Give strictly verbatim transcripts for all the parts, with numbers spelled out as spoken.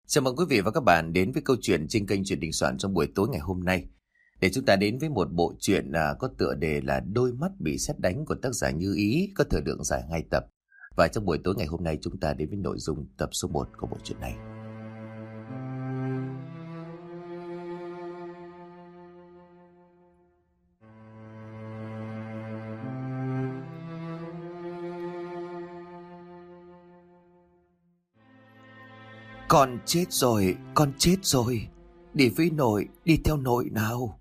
Chào mừng quý vị và các bạn đến với câu chuyện trên kênh Chuyện Đình Soạn trong buổi tối ngày hôm nay. Để chúng ta đến với một bộ truyện à, có tựa đề là Đôi mắt bị sét đánh của tác giả Như Ý, có thời lượng dài hai tập. Và trong buổi tối ngày hôm nay chúng ta đến với nội dung tập số một của bộ truyện này. Con chết rồi, con chết rồi. Đi với nội, đi theo nội nào.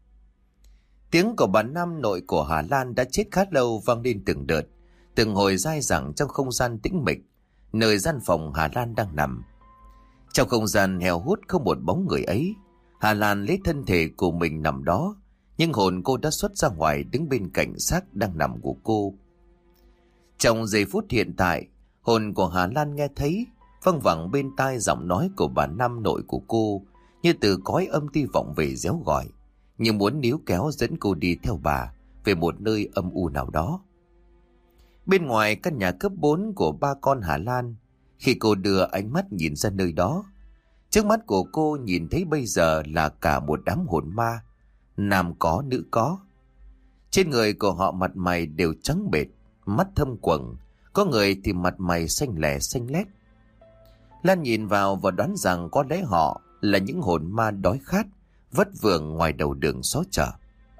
Tiếng của bà Năm, nội của Hà Lan đã chết khá lâu, vang lên từng đợt, từng hồi dai dẳng trong không gian tĩnh mịch, nơi gian phòng Hà Lan đang nằm. Trong không gian heo hút không một bóng người ấy, Hà Lan lấy thân thể của mình nằm đó, nhưng hồn cô đã xuất ra ngoài, đứng bên cạnh xác đang nằm của cô. Trong giây phút hiện tại, hồn của Hà Lan nghe thấy văng vẳng bên tai giọng nói của bà Năm, nội của cô, như từ cõi âm ti vọng về réo gọi, như muốn níu kéo dẫn cô đi theo bà về một nơi âm u nào đó. Bên ngoài căn nhà cấp bốn của ba con Hà Lan, khi cô đưa ánh mắt nhìn ra nơi đó, trước mắt của cô nhìn thấy bây giờ là cả một đám hồn ma, nam có nữ có. Trên người của họ mặt mày đều trắng bệch, mắt thâm quầng, có người thì mặt mày xanh lẻ xanh lét. Lan nhìn vào và đoán rằng có lẽ họ là những hồn ma đói khát, vất vưởng ngoài đầu đường xó chợ.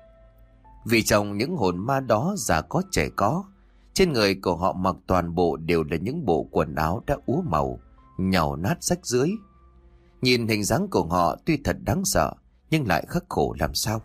Vì trong những hồn ma đó già có trẻ có, trên người của họ mặc toàn bộ đều là những bộ quần áo đã úa màu, nhàu nát rách rưới. Nhìn hình dáng của họ tuy thật đáng sợ, nhưng lại khắc khổ làm sao.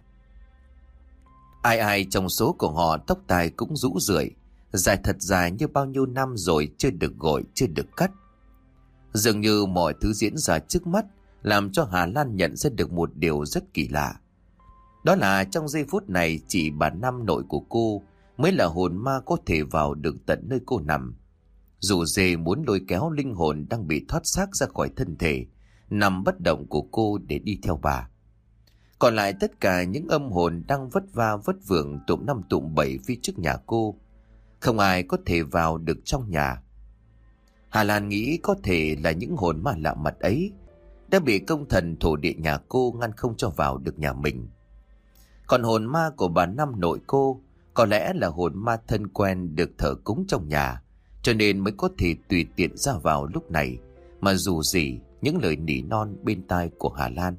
Ai ai trong số của họ tóc tai cũng rũ rượi, dài thật dài như bao nhiêu năm rồi chưa được gội, chưa được cắt. Dường như mọi thứ diễn ra trước mắt làm cho Hà Lan nhận ra được một điều rất kỳ lạ. Đó là trong giây phút này chỉ bà Năm, nội của cô mới là hồn ma có thể vào được tận nơi cô nằm. Dù dề muốn lôi kéo linh hồn đang bị thoát xác ra khỏi thân thể nằm bất động của cô để đi theo bà. Còn lại tất cả những âm hồn đang vất va vất vưởng tụm năm tụm bảy phía trước nhà cô, không ai có thể vào được trong nhà. Hà Lan nghĩ có thể là những hồn ma lạ mặt ấy đã bị công thần thổ địa nhà cô ngăn không cho vào được nhà mình. Còn hồn ma của bà Năm, nội cô có lẽ là hồn ma thân quen được thờ cúng trong nhà, cho nên mới có thể tùy tiện ra vào lúc này mà dù gì những lời nỉ non bên tai của Hà Lan.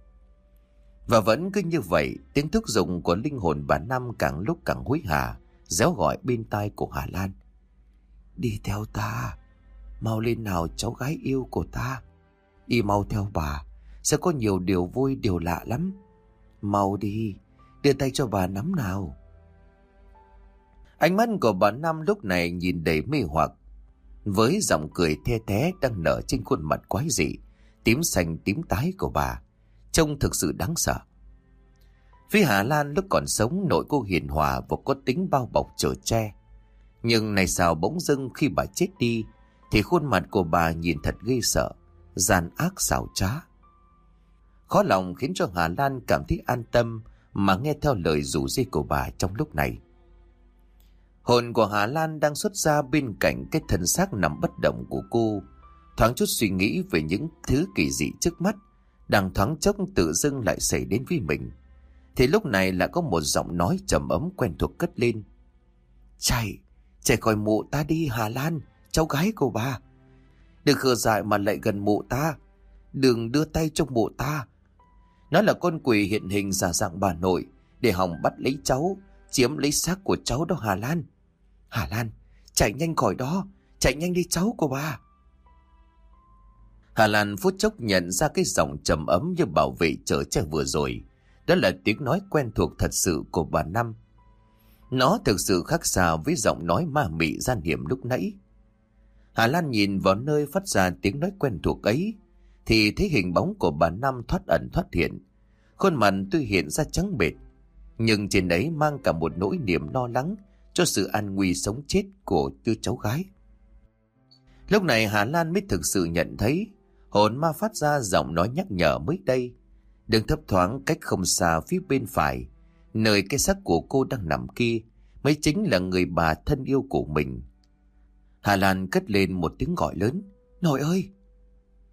Và vẫn cứ như vậy, tiếng thúc giục của linh hồn bà Năm càng lúc càng hối hả, réo gọi bên tai của Hà Lan. Đi theo ta, mau lên nào cháu gái yêu của ta. Đi mau theo bà, sẽ có nhiều điều vui, điều lạ lắm. Mau đi, đưa tay cho bà nắm nào. Ánh mắt của bà Năm lúc này nhìn đầy mê hoặc, với giọng cười the thé đang nở trên khuôn mặt quái dị, tím xanh tím tái của bà, trông thực sự đáng sợ. Phía Hà Lan lúc còn sống, nội cô hiền hòa và có tính bao bọc chở che. Nhưng này sao bỗng dưng khi bà chết đi thì khuôn mặt của bà nhìn thật ghê sợ, gian ác xảo trá. Khó lòng khiến cho Hà Lan cảm thấy an tâm mà nghe theo lời rủ rê của bà trong lúc này. Hồn của Hà Lan đang xuất ra bên cạnh cái thân xác nằm bất động của cô, thoáng chút suy nghĩ về những thứ kỳ dị trước mắt đang thoáng chốc tự dưng lại xảy đến với mình. Thì lúc này lại có một giọng nói trầm ấm quen thuộc cất lên. Chạy, chạy khỏi mộ ta đi Hà Lan, cháu gái của bà. Đừng khờ dại mà lại gần mộ ta, đừng đưa tay trong mộ ta. Nó là con quỷ hiện hình giả dạng bà nội để hòng bắt lấy cháu, chiếm lấy xác của cháu đó Hà Lan. Hà Lan, chạy nhanh khỏi đó, chạy nhanh đi cháu của bà. Hà Lan phút chốc nhận ra cái giọng trầm ấm như bảo vệ chở che vừa rồi. Đó là tiếng nói quen thuộc thật sự của bà Năm. Nó thực sự khác xa với giọng nói ma mị gian hiểm lúc nãy. Hà Lan nhìn vào nơi phát ra tiếng nói quen thuộc ấy thì thấy hình bóng của bà Năm thoát ẩn thoát hiện. Khuôn mặt tuy hiện ra trắng bệch, nhưng trên đấy mang cả một nỗi niềm lo lắng cho sự an nguy sống chết của đứa cháu gái. Lúc này Hà Lan mới thực sự nhận thấy hồn ma phát ra giọng nói nhắc nhở mới đây. Đường thấp thoáng cách không xa phía bên phải, nơi cái xác của cô đang nằm kia, mới chính là người bà thân yêu của mình. Hà Lan cất lên một tiếng gọi lớn. Nội ơi!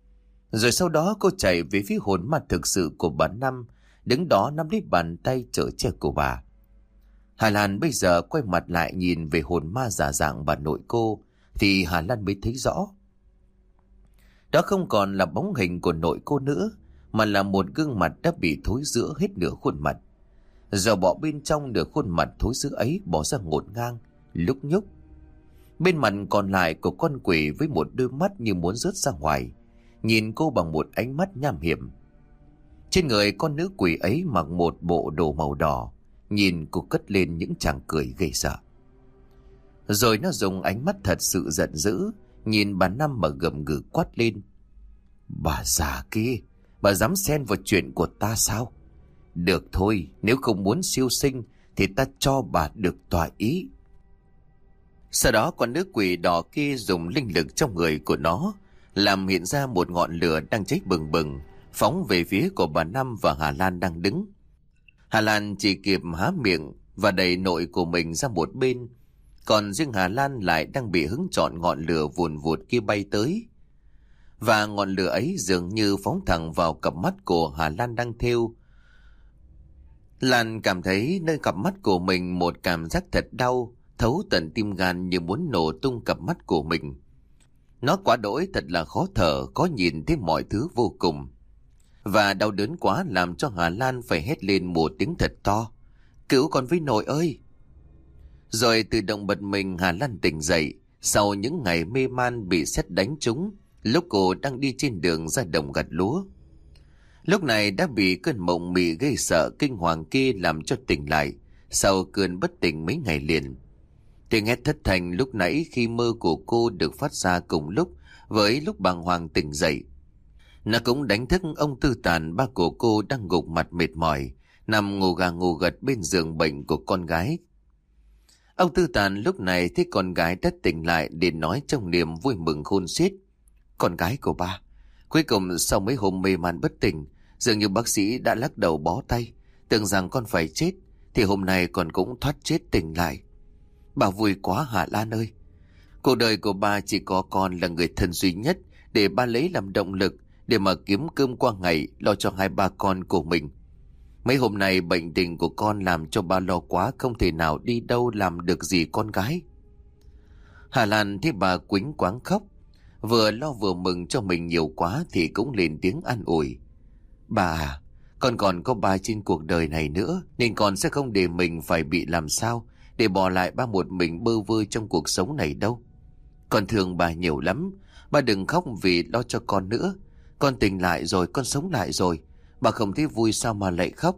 Rồi sau đó cô chạy về phía hồn ma thực sự của bà Năm, đứng đó nắm lấy bàn tay chở che của bà. Hà Lan bây giờ quay mặt lại nhìn về hồn ma giả dạng bà nội cô, thì Hà Lan mới thấy rõ. Đó không còn là bóng hình của nội cô nữa, mà là một gương mặt đã bị thối rữa hết nửa khuôn mặt. Dầu bọ bên trong nửa khuôn mặt thối rữa ấy bỏ ra ngổn ngang, lúc nhúc. Bên mặt còn lại của con quỷ với một đôi mắt như muốn rớt ra ngoài, nhìn cô bằng một ánh mắt nham hiểm. Trên người con nữ quỷ ấy mặc một bộ đồ màu đỏ, nhìn cô cất lên những tràng cười ghê sợ. Rồi nó dùng ánh mắt thật sự giận dữ, nhìn bà Năm mà gầm gừ quát lên. Bà già kia, bà dám xen vào chuyện của ta sao? Được thôi, nếu không muốn siêu sinh thì ta cho bà được tọa ý. Sau đó con nữ quỷ đỏ kia dùng linh lực trong người của nó làm hiện ra một ngọn lửa đang cháy bừng bừng, phóng về phía của bà Năm và Hà Lan đang đứng. Hà Lan chỉ kịp há miệng và đẩy nội của mình ra một bên, còn riêng Hà Lan lại đang bị hứng trọn ngọn lửa vùn vụt kia bay tới. Và ngọn lửa ấy dường như phóng thẳng vào cặp mắt của Hà Lan đang thêu. Lan cảm thấy nơi cặp mắt của mình một cảm giác thật đau, thấu tận tim gan như muốn nổ tung cặp mắt của mình. Nó quá đỗi thật là khó thở, khó nhìn thấy mọi thứ vô cùng. Và đau đớn quá làm cho Hà Lan phải hét lên một tiếng thật to. Cứu con với nội ơi! Rồi tự động bật mình Hà Lan tỉnh dậy sau những ngày mê man bị sét đánh trúng, lúc cô đang đi trên đường ra đồng gặt lúa. Lúc này đã bị cơn mộng mị gây sợ kinh hoàng kia làm cho tỉnh lại sau cơn bất tỉnh mấy ngày liền. Tiếng hét thất thanh lúc nãy khi mơ của cô được phát ra cùng lúc với lúc bàng hoàng tỉnh dậy. Nó cũng đánh thức ông Tư Tàn, ba của cô đang gục mặt mệt mỏi, nằm ngủ gà ngủ gật bên giường bệnh của con gái. Ông Tư Tàn lúc này thấy con gái đã tỉnh lại để nói trong niềm vui mừng khôn xiết. Con gái của ba, cuối cùng sau mấy hôm mê man bất tỉnh, dường như bác sĩ đã lắc đầu bó tay, tưởng rằng con phải chết, thì hôm nay con cũng thoát chết tỉnh lại. Bà vui quá Hà Lan ơi. Cuộc đời của bà chỉ có con là người thân duy nhất để ba lấy làm động lực để mà kiếm cơm qua ngày, lo cho hai ba con của mình. Mấy hôm nay bệnh tình của con làm cho ba lo quá, không thể nào đi đâu làm được gì con gái. Hà Lan thấy bà quýnh quáng khóc, vừa lo vừa mừng cho mình nhiều quá thì cũng lên tiếng an ủi. Bà à, con còn có ba trên cuộc đời này nữa, nên con sẽ không để mình phải bị làm sao để bỏ lại ba một mình bơ vơ trong cuộc sống này đâu. Con thương bà nhiều lắm, bà đừng khóc vì lo cho con nữa. Con tỉnh lại rồi, con sống lại rồi, bà không thấy vui sao mà lại khóc.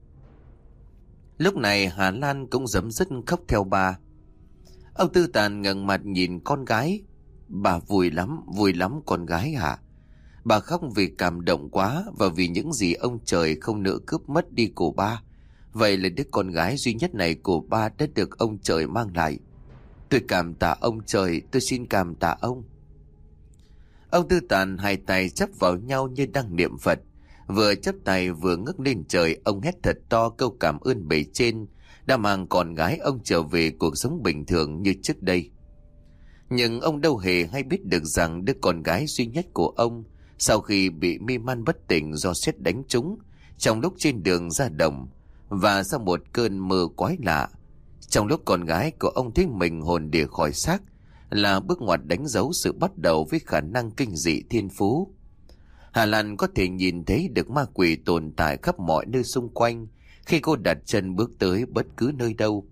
Lúc này Hà Lan cũng giấm dứt khóc theo bà. Ông Tư Tàn ngẩng mặt nhìn con gái. Bà vui lắm, vui lắm con gái hả? Bà khóc vì cảm động quá và vì những gì ông trời không nỡ cướp mất đi của ba. Vậy là đứa con gái duy nhất này của ba đã được ông trời mang lại. Tôi cảm tạ ông trời, tôi xin cảm tạ ông. Ông Tư Tàn hai tay chắp vào nhau như đang niệm Phật. Vừa chắp tay vừa ngước lên trời, ông hét thật to câu cảm ơn bề trên đã mang con gái ông trở về cuộc sống bình thường như trước đây. Nhưng ông đâu hề hay biết được rằng đứa con gái duy nhất của ông sau khi bị mê man bất tỉnh do sét đánh trúng trong lúc trên đường ra đồng, và sau một cơn mơ quái lạ, trong lúc con gái của ông thấy mình hồn đìa khỏi xác, là bước ngoặt đánh dấu sự bắt đầu với khả năng kinh dị thiên phú. Hà Lan có thể nhìn thấy được ma quỷ tồn tại khắp mọi nơi xung quanh khi cô đặt chân bước tới bất cứ nơi đâu.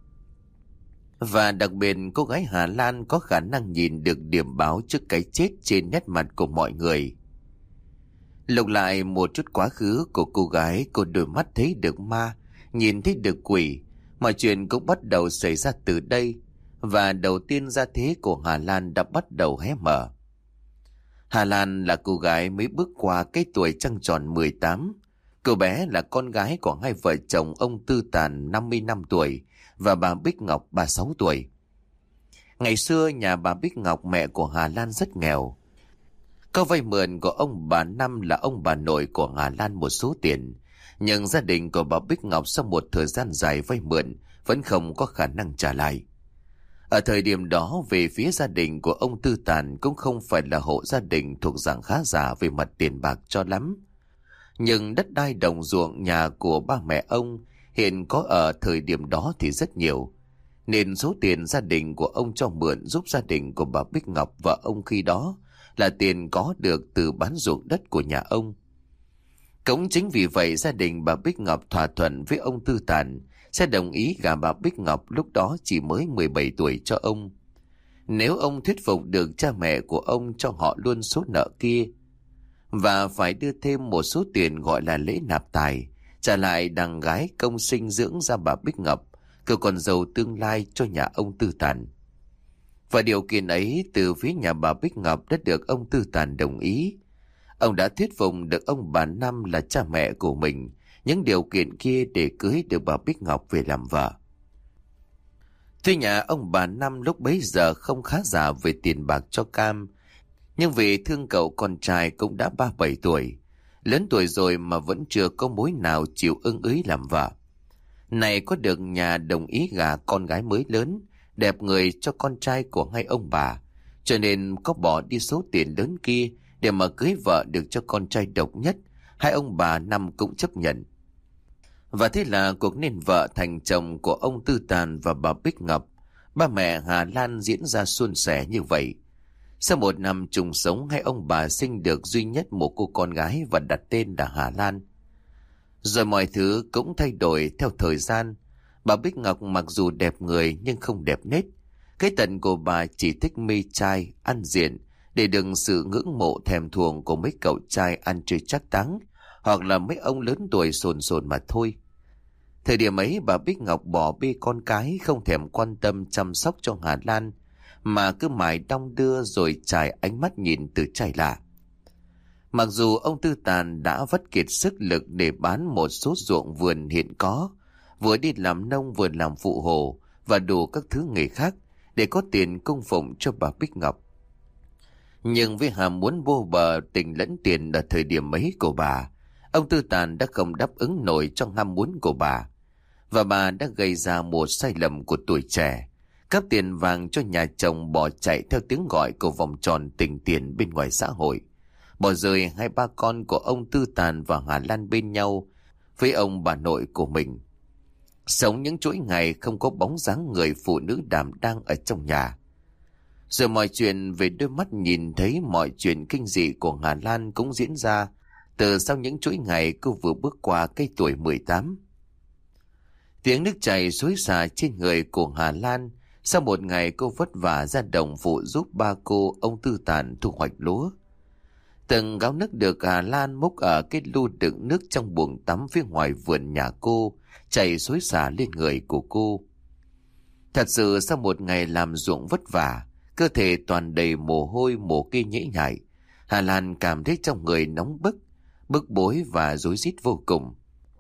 Và đặc biệt cô gái Hà Lan có khả năng nhìn được điểm báo trước cái chết trên nét mặt của mọi người. Lục lại một chút quá khứ của cô gái, cô đôi mắt thấy được ma, nhìn thấy được quỷ. Mọi chuyện cũng bắt đầu xảy ra từ đây, và đầu tiên gia thế của Hà Lan đã bắt đầu hé mở. Hà Lan là cô gái mới bước qua cái tuổi trăng tròn mười tám. Cô bé là con gái của hai vợ chồng ông Tư Tàn năm mươi lăm tuổi và bà Bích Ngọc ba mươi sáu tuổi. Ngày xưa nhà bà Bích Ngọc mẹ của Hà Lan rất nghèo. Có vay mượn của ông bà Năm là ông bà nội của Hà Lan một số tiền, nhưng gia đình của bà Bích Ngọc sau một thời gian dài vay mượn vẫn không có khả năng trả lại. Ở thời điểm đó, về phía gia đình của ông Tư Tàn cũng không phải là hộ gia đình thuộc dạng khá giả về mặt tiền bạc cho lắm. Nhưng đất đai đồng ruộng nhà của ba mẹ ông hiện có ở thời điểm đó thì rất nhiều, nên số tiền gia đình của ông cho mượn giúp gia đình của bà Bích Ngọc và ông khi đó là tiền có được từ bán ruộng đất của nhà ông. Cũng chính vì vậy gia đình bà Bích Ngọc thỏa thuận với ông Tư Tàn sẽ đồng ý gả bà Bích Ngọc lúc đó chỉ mới mười bảy tuổi cho ông, nếu ông thuyết phục được cha mẹ của ông cho họ luôn số nợ kia, và phải đưa thêm một số tiền gọi là lễ nạp tài, trả lại đàn gái công sinh dưỡng ra bà Bích Ngọc, cậu con dâu tương lai cho nhà ông Tư Tàn. Và điều kiện ấy từ phía nhà bà Bích Ngọc đã được ông Tư Tàn đồng ý. Ông đã thuyết phục được ông bà Năm là cha mẹ của mình những điều kiện kia để cưới được bà Bích Ngọc về làm vợ. Tuy nhà ông bà Năm lúc bấy giờ không khá giả về tiền bạc cho cam, nhưng vì thương cậu con trai cũng đã ba mươi bảy tuổi, lớn tuổi rồi mà vẫn chưa có mối nào chịu ưng ý làm vợ. Này có được nhà đồng ý gả con gái mới lớn, đẹp người cho con trai của hai ông bà, cho nên có bỏ đi số tiền lớn kia để mà cưới vợ được cho con trai độc nhất, hai ông bà Năm cũng chấp nhận. Và thế là cuộc nên vợ thành chồng của ông Tư Tàn và bà Bích Ngọc, ba mẹ Hà Lan diễn ra suôn sẻ như vậy. Sau một năm chung sống, hai ông bà sinh được duy nhất một cô con gái và đặt tên là Hà Lan. Rồi mọi thứ cũng thay đổi theo thời gian. Bà Bích Ngọc mặc dù đẹp người nhưng không đẹp nết. Cái tận của bà chỉ thích mê trai, ăn diện để đừng sự ngưỡng mộ thèm thuồng của mấy cậu trai ăn chơi chắc táng, hoặc là mấy ông lớn tuổi sồn sồn mà thôi. Thời điểm ấy bà Bích Ngọc bỏ bê con cái, không thèm quan tâm chăm sóc cho Hà Lan, mà cứ mãi đong đưa rồi trải ánh mắt nhìn từ trai lạ. Mặc dù ông Tư Tàn đã vất kiệt sức lực để bán một số ruộng vườn hiện có, vừa đi làm nông vừa làm phụ hồ và đủ các thứ nghề khác để có tiền cung phụng cho bà Bích Ngọc. Nhưng với ham muốn vô bờ tình lẫn tiền ở thời điểm ấy của bà, ông Tư Tàn đã không đáp ứng nổi trong ham muốn của bà, và bà đã gây ra một sai lầm của tuổi trẻ, cắp tiền vàng cho nhà chồng bỏ chạy theo tiếng gọi của vòng tròn tình tiền bên ngoài xã hội, bỏ rơi hai ba con của ông Tư Tàn và Hà Lan bên nhau với ông bà nội của mình, sống những chuỗi ngày không có bóng dáng người phụ nữ đảm đang ở trong nhà. Rồi mọi chuyện về đôi mắt nhìn thấy mọi chuyện kinh dị của Hà Lan cũng diễn ra từ sau những chuỗi ngày cô vừa bước qua cái tuổi mười tám. Tiếng nước chảy xối xả trên người của Hà Lan sau một ngày cô vất vả ra đồng phụ giúp ba cô ông Tư Tàn thu hoạch lúa. Từng gáo nước được Hà Lan múc ở cái lu đựng nước trong buồng tắm phía ngoài vườn nhà cô chảy xối xả lên người của cô. Thật sự sau một ngày làm ruộng vất vả, cơ thể toàn đầy mồ hôi mồ kê nhễ nhại, Hà Lan cảm thấy trong người nóng bức, bức bối và rối rít vô cùng.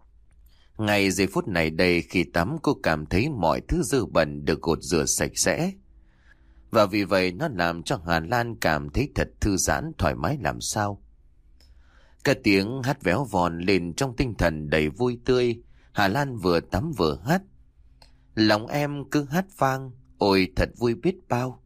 Ngay giây phút này đây, khi tắm cô cảm thấy mọi thứ dơ bẩn được gột rửa sạch sẽ. Và vì vậy nó làm cho Hà Lan cảm thấy thật thư giãn thoải mái làm sao. Cả tiếng hát véo von lên trong tinh thần đầy vui tươi. Hà Lan vừa tắm vừa hát: lòng em cứ hát vang, ôi thật vui biết bao.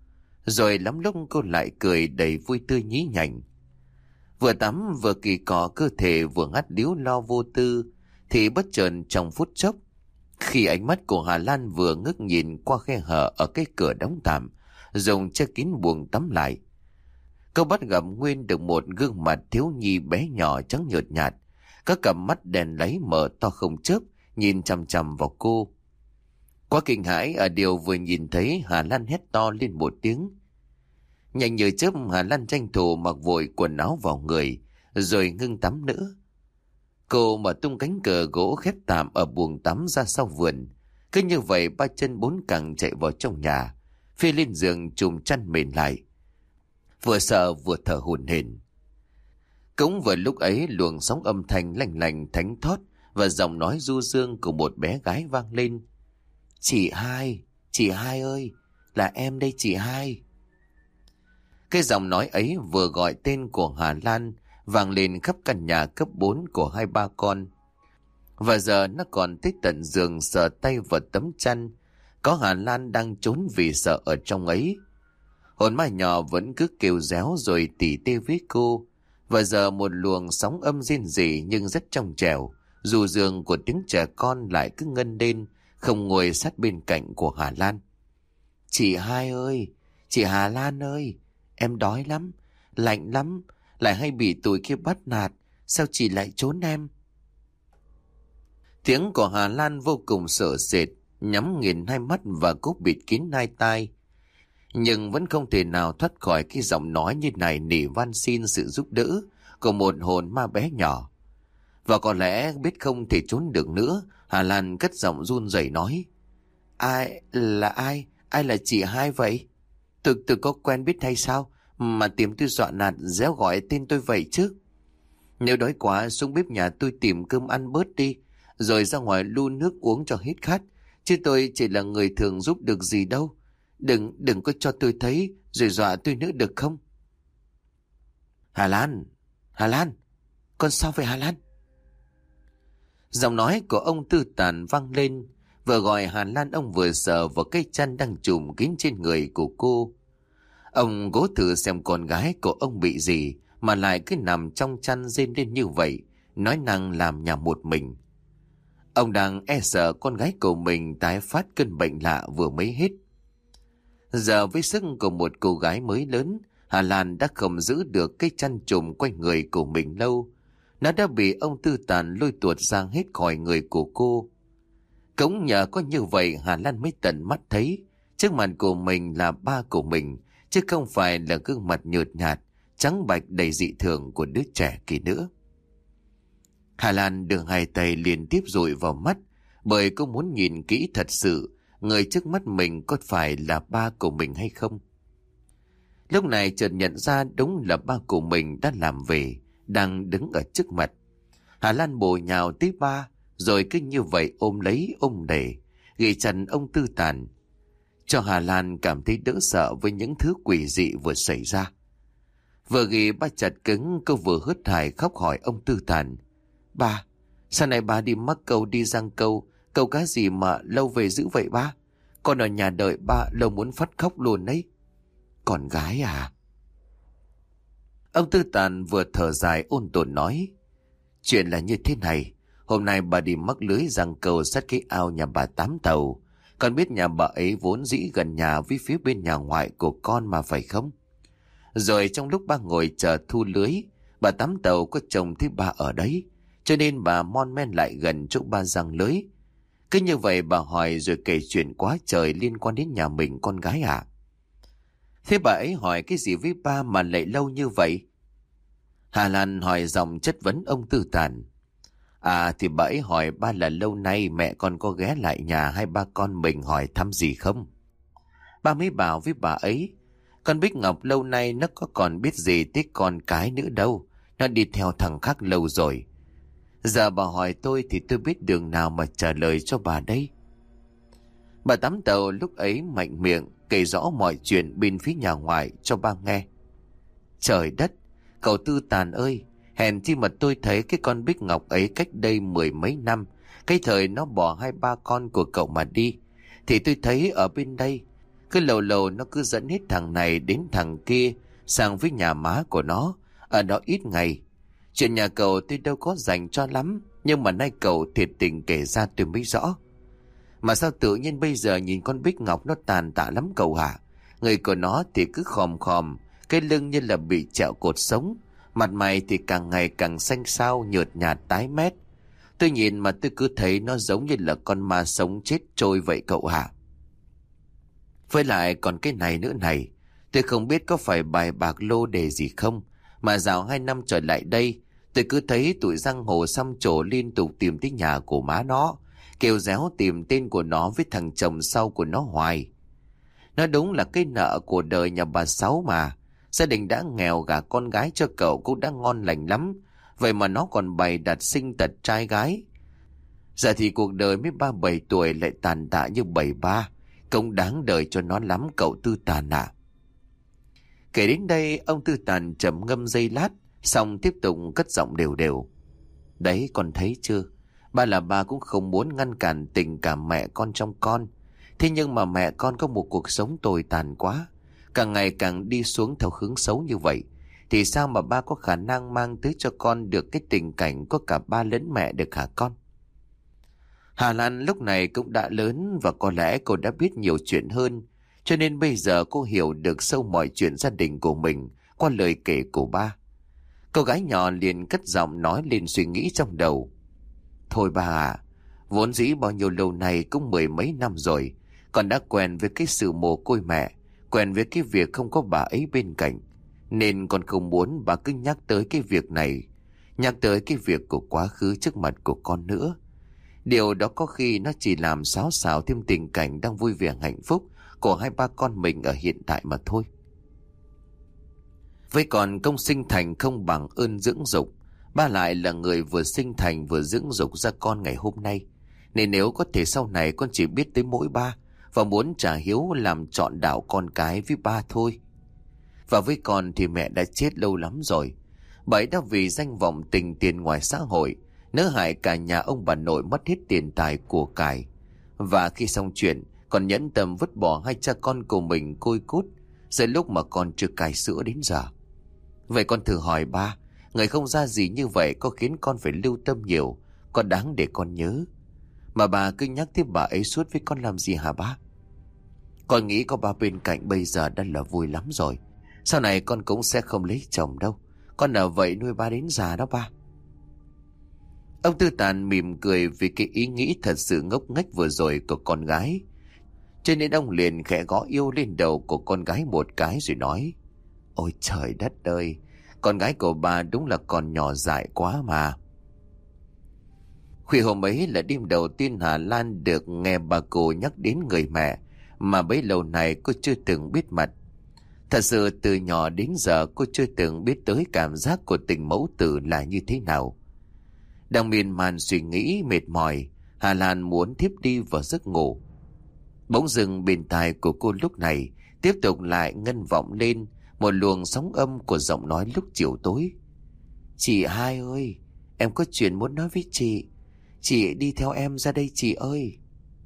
Rồi lắm lúc cô lại cười đầy vui tươi nhí nhảnh. Vừa tắm vừa kỳ cọ cơ thể vừa hát líu lo vô tư, thì bất chợt trong phút chốc, khi ánh mắt của Hà Lan vừa ngước nhìn qua khe hở ở cái cửa đóng tạm, dùng che kín buồng tắm lại, cô bắt gặp nguyên được một gương mặt thiếu nhi bé nhỏ trắng nhợt nhạt, các cặp mắt đèn láy mở to không chớp nhìn chằm chằm vào cô. Quá kinh hãi ở điều vừa nhìn thấy, Hà Lan hét to lên một tiếng. Nhanh như chớp, Hà Lan tranh thủ mặc vội quần áo vào người rồi ngưng tắm nữa. Cô mở tung cánh cửa gỗ khép tạm ở buồng tắm ra sau vườn. Cứ như vậy ba chân bốn cẳng chạy vào trong nhà, phi lên giường chùm chăn mền lại, vừa sợ vừa thở hổn hển. Cũng vừa lúc ấy, luồng sóng âm thanh lành lành thánh thót và giọng nói du dương của một bé gái vang lên. Chị Hai, chị Hai ơi, là em đây chị Hai. Cái giọng nói ấy vừa gọi tên của Hà Lan vang lên khắp căn nhà cấp bốn của hai ba con. Và giờ nó còn tới tận giường sờ tay vào tấm chăn, có Hà Lan đang trốn vì sợ ở trong ấy. Hồn ma nhỏ vẫn cứ kêu réo rồi tỉ tê với cô. Và giờ một luồng sóng âm rên rỉ nhưng rất trong trẻo. Dù giường của tiếng trẻ con lại cứ ngân lên, không ngồi sát bên cạnh của Hà Lan. Chị hai ơi, chị Hà Lan ơi, em đói lắm, lạnh lắm, lại hay bị tụi kia bắt nạt, sao chị lại trốn em? Tiếng của Hà Lan vô cùng sợ sệt, nhắm nghiền hai mắt và cố bịt kín hai tai. Nhưng vẫn không thể nào thoát khỏi cái giọng nói như này nỉ van xin sự giúp đỡ của một hồn ma bé nhỏ. Và có lẽ biết không thể trốn được nữa, Hà Lan cất giọng run rẩy nói: Ai, là ai? Ai là chị hai vậy? Tôi, tôi có quen biết hay sao mà tìm tôi dọa nạt réo gọi tên tôi vậy chứ? Nếu đói quá xuống bếp nhà tôi tìm cơm ăn bớt đi, rồi ra ngoài lu nước uống cho hết khát, chứ tôi chỉ là người thường giúp được gì đâu. Đừng, đừng có cho tôi thấy rồi dọa tôi nữa được không? Hà Lan, Hà Lan, con sao vậy Hà Lan? Giọng nói của ông Tư Tàn vang lên. Vừa gọi Hà Lan, ông vừa sờ vào cái chăn đang trùm kín trên người của cô. Ông cố thử xem con gái của ông bị gì mà lại cứ nằm trong chăn rên lên như vậy, nói năng làm nhà một mình. Ông đang e sợ con gái của mình tái phát cơn bệnh lạ vừa mới hết. Giờ với sức của một cô gái mới lớn, Hà Lan đã không giữ được cái chăn trùm quanh người của mình lâu. Nó đã bị ông Tư Tàn lôi tuột ra hết khỏi người của cô. Cũng nhờ có như vậy Hà Lan mới tận mắt thấy trước mặt của mình là ba của mình, chứ không phải là gương mặt nhợt nhạt, trắng bạch đầy dị thường của đứa trẻ kia nữa. Hà Lan đưa hai tay liên tiếp dụi vào mắt, bởi cô muốn nhìn kỹ thật sự người trước mắt mình có phải là ba của mình hay không. Lúc này chợt nhận ra đúng là ba của mình đã làm về, đang đứng ở trước mặt. Hà Lan bổ nhào tới ba, rồi cứ như vậy ôm lấy ôm để, ghi chặt ông Tư Tàn, cho Hà Lan cảm thấy đỡ sợ với những thứ quỷ dị vừa xảy ra. Vừa ghi ba chặt cứng, cô vừa hớt hải khóc hỏi ông Tư Tàn: Ba, sao này ba đi mắc câu đi giăng câu, câu cá gì mà lâu về dữ vậy ba? Con ở nhà đợi ba lâu muốn phát khóc luôn đấy. Con gái à? Ông Tư Tàn vừa thở dài ôn tồn nói: Chuyện là như thế này, hôm nay bà đi mắc lưới giăng câu sát cái ao nhà bà Tám Tàu. Con biết nhà bà ấy vốn dĩ gần nhà với phía bên nhà ngoại của con mà phải không? Rồi trong lúc ba ngồi chờ thu lưới, bà Tám Tàu có chồng thấy ba ở đấy, cho nên bà mon men lại gần chỗ ba giăng lưới. Cứ như vậy bà hỏi rồi kể chuyện quá trời liên quan đến nhà mình con gái ạ. À? Thế bà ấy hỏi cái gì với ba mà lại lâu như vậy? Hà Lan hỏi dòng chất vấn ông Tư Tàn. À thì bà ấy hỏi ba là lâu nay mẹ con có ghé lại nhà hay ba con mình hỏi thăm gì không? Ba mới bảo với bà ấy, con Bích Ngọc lâu nay nó có còn biết gì tới con cái nữa đâu, nó đi theo thằng khác lâu rồi. Giờ bà hỏi tôi thì tôi biết đường nào mà trả lời cho bà đây. Bà Tám Tàu lúc ấy mạnh miệng kể rõ mọi chuyện bên phía nhà ngoại cho ba nghe. Trời đất, cậu Tư Tàn ơi, hèn chi mà tôi thấy cái con Bích Ngọc ấy cách đây mười mấy năm, cái thời nó bỏ hai ba con của cậu mà đi, thì tôi thấy ở bên đây, cứ lầu lầu nó cứ dẫn hết thằng này đến thằng kia sang với nhà má của nó, ở đó ít ngày. Chuyện nhà cậu tôi đâu có dành cho lắm, nhưng mà nay cậu thiệt tình kể ra tôi mới rõ. Mà sao tự nhiên bây giờ nhìn con Bích Ngọc nó tàn tạ lắm cậu hả? Người của nó thì cứ khòm khòm, cái lưng như là bị trẹo cột sống, mặt mày thì càng ngày càng xanh xao, nhợt nhạt tái mét. Tôi nhìn mà tôi cứ thấy nó giống như là con ma sống chết trôi vậy cậu hả? Với lại còn cái này nữa này, tôi không biết có phải bài bạc lô đề gì không, mà dạo hai năm trở lại đây, tôi cứ thấy tụi giang hồ xăm trổ liên tục tìm tới nhà của má nó, kêu réo tìm tên của nó với thằng chồng sau của nó hoài. Nó đúng là cái nợ của đời nhà bà Sáu mà. Gia đình đã nghèo, gả con gái cho cậu cũng đã ngon lành lắm, vậy mà nó còn bày đặt sinh tật trai gái. Giờ thì cuộc đời mới ba bảy tuổi lại tàn tạ như bảy ba, không đáng đời cho nó lắm cậu Tư Tàn à. Kể đến đây ông Tư Tàn trầm ngâm giây lát, xong tiếp tục cất giọng đều đều. Đấy con thấy chưa, ba là ba cũng không muốn ngăn cản tình cảm mẹ con trong con, Thế nhưng mà mẹ con có một cuộc sống tồi tàn quá, càng ngày càng đi xuống theo hướng xấu như vậy, thì sao mà ba có khả năng mang tới cho con được cái tình cảnh có cả ba lẫn mẹ được hả con? Hà Lan lúc này cũng đã lớn và có lẽ cô đã biết nhiều chuyện hơn, cho nên bây giờ cô hiểu được sâu mọi chuyện gia đình của mình qua lời kể của ba. Cô gái nhỏ liền cất giọng nói lên suy nghĩ trong đầu. Thôi bà à, vốn dĩ bao nhiêu lâu nay cũng mười mấy năm rồi, con đã quen với cái sự mồ côi mẹ, quen với cái việc không có bà ấy bên cạnh, nên con không muốn bà cứ nhắc tới cái việc này, nhắc tới cái việc của quá khứ trước mặt của con nữa. Điều đó có khi nó chỉ làm xáo xáo thêm tình cảnh đang vui vẻ hạnh phúc của hai ba con mình ở hiện tại mà thôi. Với con công sinh thành không bằng ơn dưỡng dục, ba lại là người vừa sinh thành vừa dưỡng dục ra con ngày hôm nay. Nên nếu có thể sau này con chỉ biết tới mỗi ba và muốn trả hiếu làm trọn đạo con cái với ba thôi. Và với con thì mẹ đã chết lâu lắm rồi. Bà ấy đã vì danh vọng tình tiền ngoài xã hội nỡ hại cả nhà ông bà nội mất hết tiền tài của cải. Và khi xong chuyện còn nhẫn tâm vứt bỏ hai cha con của mình côi cút giữa lúc mà con chưa cai sữa đến giờ. Vậy con thử hỏi ba, người không ra gì như vậy có khiến con phải lưu tâm nhiều, có đáng để con nhớ? Mà bà cứ nhắc tiếp bà ấy suốt với con làm gì hả ba? Con nghĩ có ba bên cạnh bây giờ đã là vui lắm rồi. Sau này con cũng sẽ không lấy chồng đâu. Con ở vậy nuôi ba đến già đó ba. Ông Tư Tàn mỉm cười vì cái ý nghĩ thật sự ngốc nghếch vừa rồi của con gái. Cho nên ông liền khẽ gõ yêu lên đầu của con gái một cái rồi nói: Ôi trời đất ơi, con gái của bà đúng là còn nhỏ dại quá mà. Khuya hôm ấy là đêm đầu tiên Hà Lan được nghe bà cô nhắc đến người mẹ mà bấy lâu nay cô chưa từng biết mặt. Thật sự từ nhỏ đến giờ cô chưa từng biết tới cảm giác của tình mẫu tử là như thế nào. Đang miên man suy nghĩ mệt mỏi, Hà Lan muốn thiếp đi vào giấc ngủ. Bỗng dưng bên tai của cô lúc này tiếp tục lại ngân vọng lên một luồng sóng âm của giọng nói lúc chiều tối. Chị hai ơi, em có chuyện muốn nói với chị. Chị đi theo em ra đây chị ơi.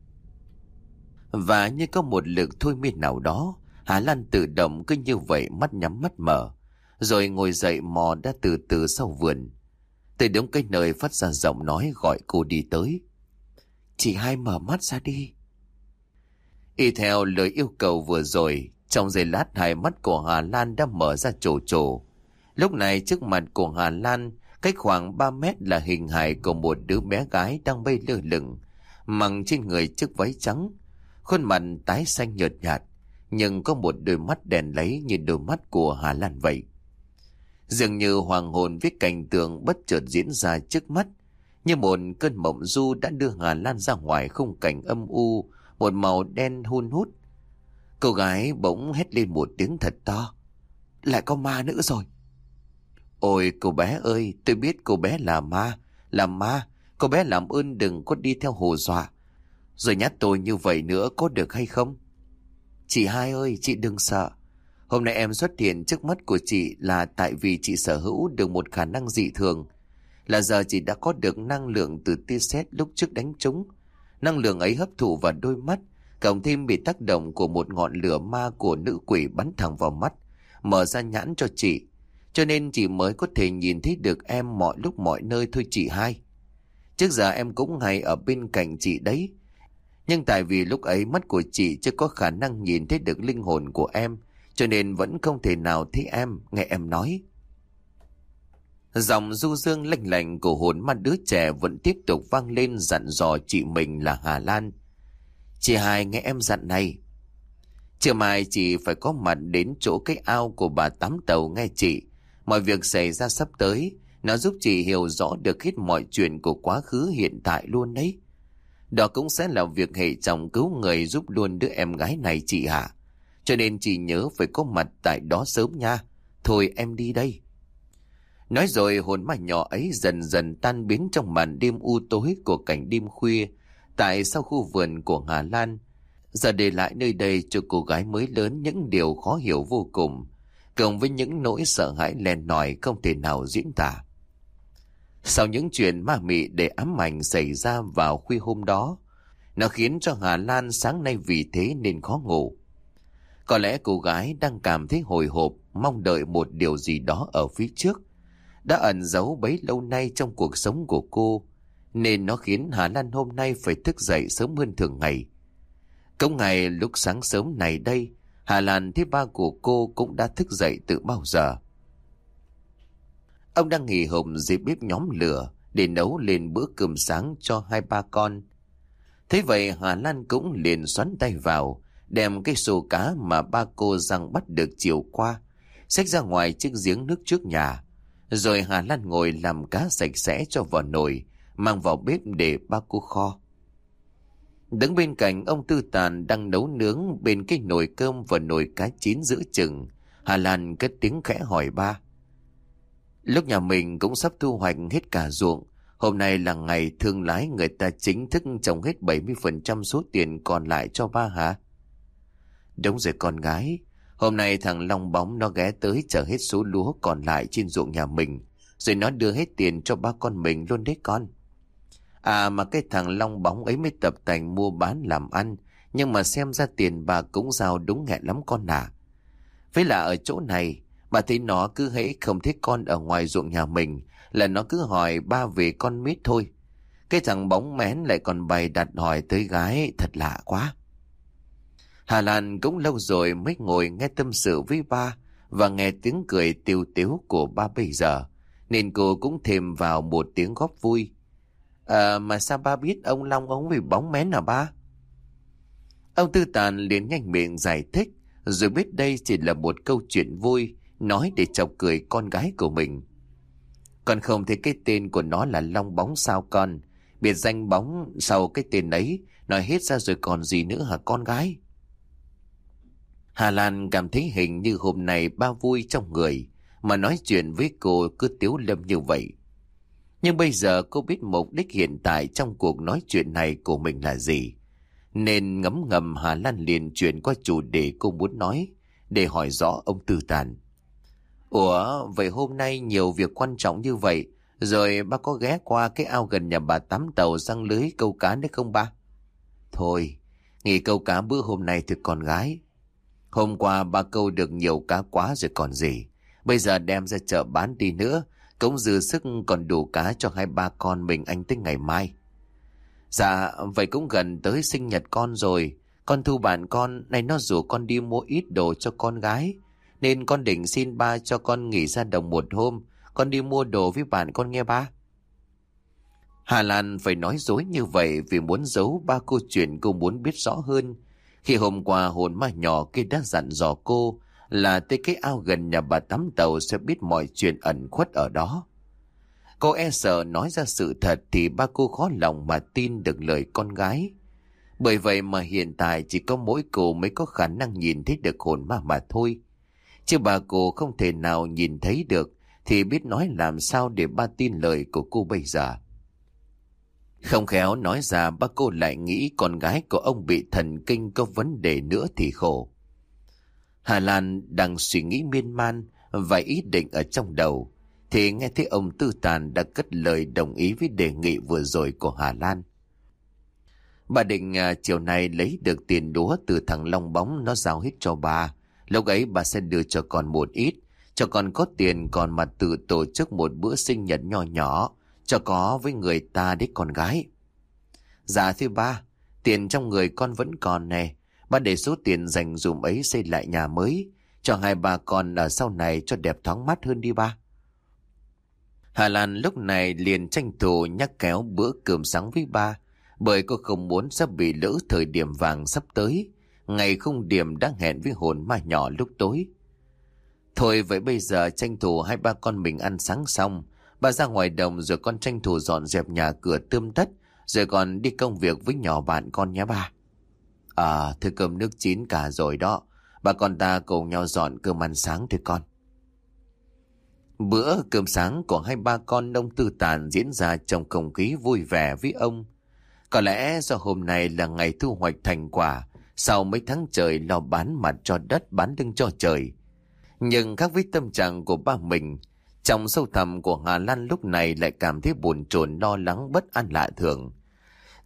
Và như có một lực thôi miên nào đó, Hà Lan tự động cứ như vậy mắt nhắm mắt mở, rồi ngồi dậy mò đã từ từ sau vườn. Từ đống cây nơi phát ra giọng nói gọi cô đi tới. Chị hai mở mắt ra đi. Y theo lời yêu cầu vừa rồi, trong giây lát hai mắt của Hà Lan đã mở ra trồ trồ. Lúc này trước mặt của Hà Lan, cách khoảng ba mét là hình hài của một đứa bé gái đang bay lơ lửng, mặc trên người chiếc váy trắng, khuôn mặt tái xanh nhợt nhạt, nhưng có một đôi mắt đèn láy như đôi mắt của Hà Lan vậy. Dường như hoàng hồn với cảnh tượng bất chợt diễn ra trước mắt, như một cơn mộng du đã đưa Hà Lan ra ngoài khung cảnh âm u, một màu đen hun hút. Cô gái bỗng hét lên một tiếng thật to. Lại có ma nữa rồi. Ôi cô bé ơi, tôi biết cô bé là ma, là ma. Cô bé làm ơn đừng có đi theo hù dọa, rồi nhát tôi như vậy nữa có được hay không? Chị hai ơi, chị đừng sợ. Hôm nay em xuất hiện trước mắt của chị là tại vì chị sở hữu được một khả năng dị thường. Là giờ chị đã có được năng lượng từ tia sét lúc trước đánh trúng. Năng lượng ấy hấp thụ vào đôi mắt, cộng thêm bị tác động của một ngọn lửa ma của nữ quỷ bắn thẳng vào mắt, mở ra nhãn cho chị. Cho nên chị mới có thể nhìn thấy được em mọi lúc mọi nơi thôi chị hai. Trước giờ em cũng hay ở bên cạnh chị đấy. Nhưng tại vì lúc ấy mắt của chị chưa có khả năng nhìn thấy được linh hồn của em, cho nên vẫn không thể nào thấy em, nghe em nói. Giọng du dương lanh lành của hồn ma đứa trẻ vẫn tiếp tục vang lên dặn dò chị mình là Hà Lan. Chị hai nghe em dặn này. Chiều mai chị phải có mặt đến chỗ cái ao của bà Tám Tàu nghe chị. Mọi việc xảy ra sắp tới, nó giúp chị hiểu rõ được hết mọi chuyện của quá khứ hiện tại luôn đấy. Đó cũng sẽ là việc hệ chồng cứu người giúp luôn đứa em gái này chị hả. Cho nên chị nhớ phải có mặt tại đó sớm nha. Thôi em đi đây. Nói rồi hồn ma nhỏ ấy dần dần tan biến trong màn đêm u tối của cảnh đêm khuya tại sau khu vườn của Hà Lan. Giờ để lại nơi đây cho cô gái mới lớn những điều khó hiểu vô cùng, cộng với những nỗi sợ hãi len lỏi không thể nào diễn tả. Sau những chuyện ma mị để ám ảnh xảy ra vào khuya hôm đó, Nó khiến cho Hà Lan sáng nay vì thế nên khó ngủ. Có lẽ cô gái đang cảm thấy hồi hộp, mong đợi một điều gì đó ở phía trước, đã ẩn giấu bấy lâu nay trong cuộc sống của cô, nên nó khiến Hà Lan hôm nay phải thức dậy sớm hơn thường ngày. Cũng ngày lúc sáng sớm này đây, Hà Lan thấy ba của cô cũng đã thức dậy từ bao giờ. Ông đang nghỉ hùm dưới bếp nhóm lửa để nấu lên bữa cơm sáng cho hai ba con. Thế vậy Hà Lan cũng liền xoắn tay vào, đem cái xô cá mà ba cô Giang bắt được chiều qua, xách ra ngoài chiếc giếng nước trước nhà. Rồi Hà Lan ngồi làm cá sạch sẽ cho vào nồi, mang vào bếp để ba cô kho. Đứng bên cạnh ông Tư Tàn đang nấu nướng bên cái nồi cơm và nồi cá chín giữa chừng, Hà Lan cất tiếng khẽ hỏi ba. Lúc nhà mình cũng sắp thu hoạch hết cả ruộng, hôm nay là ngày thương lái người ta chính thức trồng hết bảy mươi phần trăm số tiền còn lại cho ba hả? Đúng rồi con gái, hôm nay thằng Long Bóng nó ghé tới chở hết số lúa còn lại trên ruộng nhà mình, rồi nó đưa hết tiền cho ba con mình luôn đấy con. À mà cái thằng Long Bóng ấy mới tập tành mua bán làm ăn, nhưng mà xem ra tiền bà cũng giao đúng hẹn lắm con à. Với là ở chỗ này, bà thấy nó cứ hễ không thấy con ở ngoài ruộng nhà mình là nó cứ hỏi ba về con mít thôi. Cái thằng Bóng mén lại còn bày đặt hỏi tới gái, thật lạ quá. Hà Lan cũng lâu rồi mới ngồi nghe tâm sự với ba và nghe tiếng cười tiếu tiếu của ba bây giờ, nên cô cũng thêm vào một tiếng góp vui. À, mà sao ba biết ông Long ông bị bóng mén à ba? Ông Tư Tàn liền nhanh miệng giải thích, rồi biết đây chỉ là một câu chuyện vui, nói để chọc cười con gái của mình. Con không thấy cái tên của nó là Long Bóng sao con? Biệt danh Bóng sau cái tên ấy, nói hết ra rồi còn gì nữa hả con gái? Hà Lan cảm thấy hình như hôm nay ba vui trong người, mà nói chuyện với cô cứ tiếu lâm như vậy. Nhưng bây giờ cô biết mục đích hiện tại trong cuộc nói chuyện này của mình là gì, nên ngấm ngầm Hà Lan liền chuyển qua chủ đề cô muốn nói, để hỏi rõ ông Tư Tàn. Ủa, vậy hôm nay nhiều việc quan trọng như vậy, rồi ba có ghé qua cái ao gần nhà bà tắm tàu răng lưới câu cá đấy không ba? Thôi, nghỉ câu cá bữa hôm nay thì con gái. Hôm qua ba câu được nhiều cá quá rồi còn gì. Bây giờ đem ra chợ bán đi nữa, cũng dư sức còn đủ cá cho hai ba con mình anh tới ngày mai. Dạ, vậy cũng gần tới sinh nhật con rồi. Con Thu bạn con, này nó rủ con đi mua ít đồ cho con gái, nên con định xin ba cho con nghỉ ra đồng một hôm, con đi mua đồ với bạn con nghe ba. Hà Lan phải nói dối như vậy vì muốn giấu ba câu chuyện cô muốn biết rõ hơn. Khi hôm qua hồn ma nhỏ kia đã dặn dò cô là tới cái ao gần nhà bà tắm tàu sẽ biết mọi chuyện ẩn khuất ở đó. Cô e sợ nói ra sự thật thì ba cô khó lòng mà tin được lời con gái. Bởi vậy mà hiện tại chỉ có mỗi cô mới có khả năng nhìn thấy được hồn ma mà thôi. Chứ bà cô không thể nào nhìn thấy được thì biết nói làm sao để ba tin lời của cô bây giờ. Không khéo nói ra ba cô lại nghĩ con gái của ông bị thần kinh có vấn đề nữa thì khổ. Hà Lan đang suy nghĩ miên man và ý định ở trong đầu, thì nghe thấy ông Tư Tàn đã cất lời đồng ý với đề nghị vừa rồi của Hà Lan. Bà định à, chiều nay lấy được tiền đúa từ thằng Long Bóng nó giao hết cho bà. Lúc ấy bà sẽ đưa cho con một ít, cho con có tiền còn mà tự tổ chức một bữa sinh nhật nho nhỏ, cho có với người ta đấy con gái. Dạ thưa ba, tiền trong người con vẫn còn nè. Ba để số tiền dành dùm ấy xây lại nhà mới, cho hai bà con ở sau này cho đẹp thoáng mắt hơn đi ba. Hà Lan lúc này liền tranh thủ nhắc kéo bữa cơm sáng với ba, bởi cô không muốn sắp bị lỡ thời điểm vàng sắp tới, ngày khung điểm đang hẹn với hồn ma nhỏ lúc tối. Thôi vậy bây giờ tranh thủ hai ba con mình ăn sáng xong, bà ra ngoài đồng rồi con tranh thủ dọn dẹp nhà cửa tươm tất, rồi còn đi công việc với nhỏ bạn con nhé ba. À, thưa cơm nước chín cả rồi đó, bà con ta cùng nhau dọn cơm ăn sáng thưa con. Bữa cơm sáng của hai ba con ông Tư Tàn diễn ra trong không khí vui vẻ với ông. Có lẽ do hôm nay là ngày thu hoạch thành quả, sau mấy tháng trời lo bán mặt cho đất bán lưng cho trời. Nhưng khác với tâm trạng của ba mình, trong sâu thẳm của Hà Lan lúc này lại cảm thấy buồn chồn lo lắng bất an lạ thường.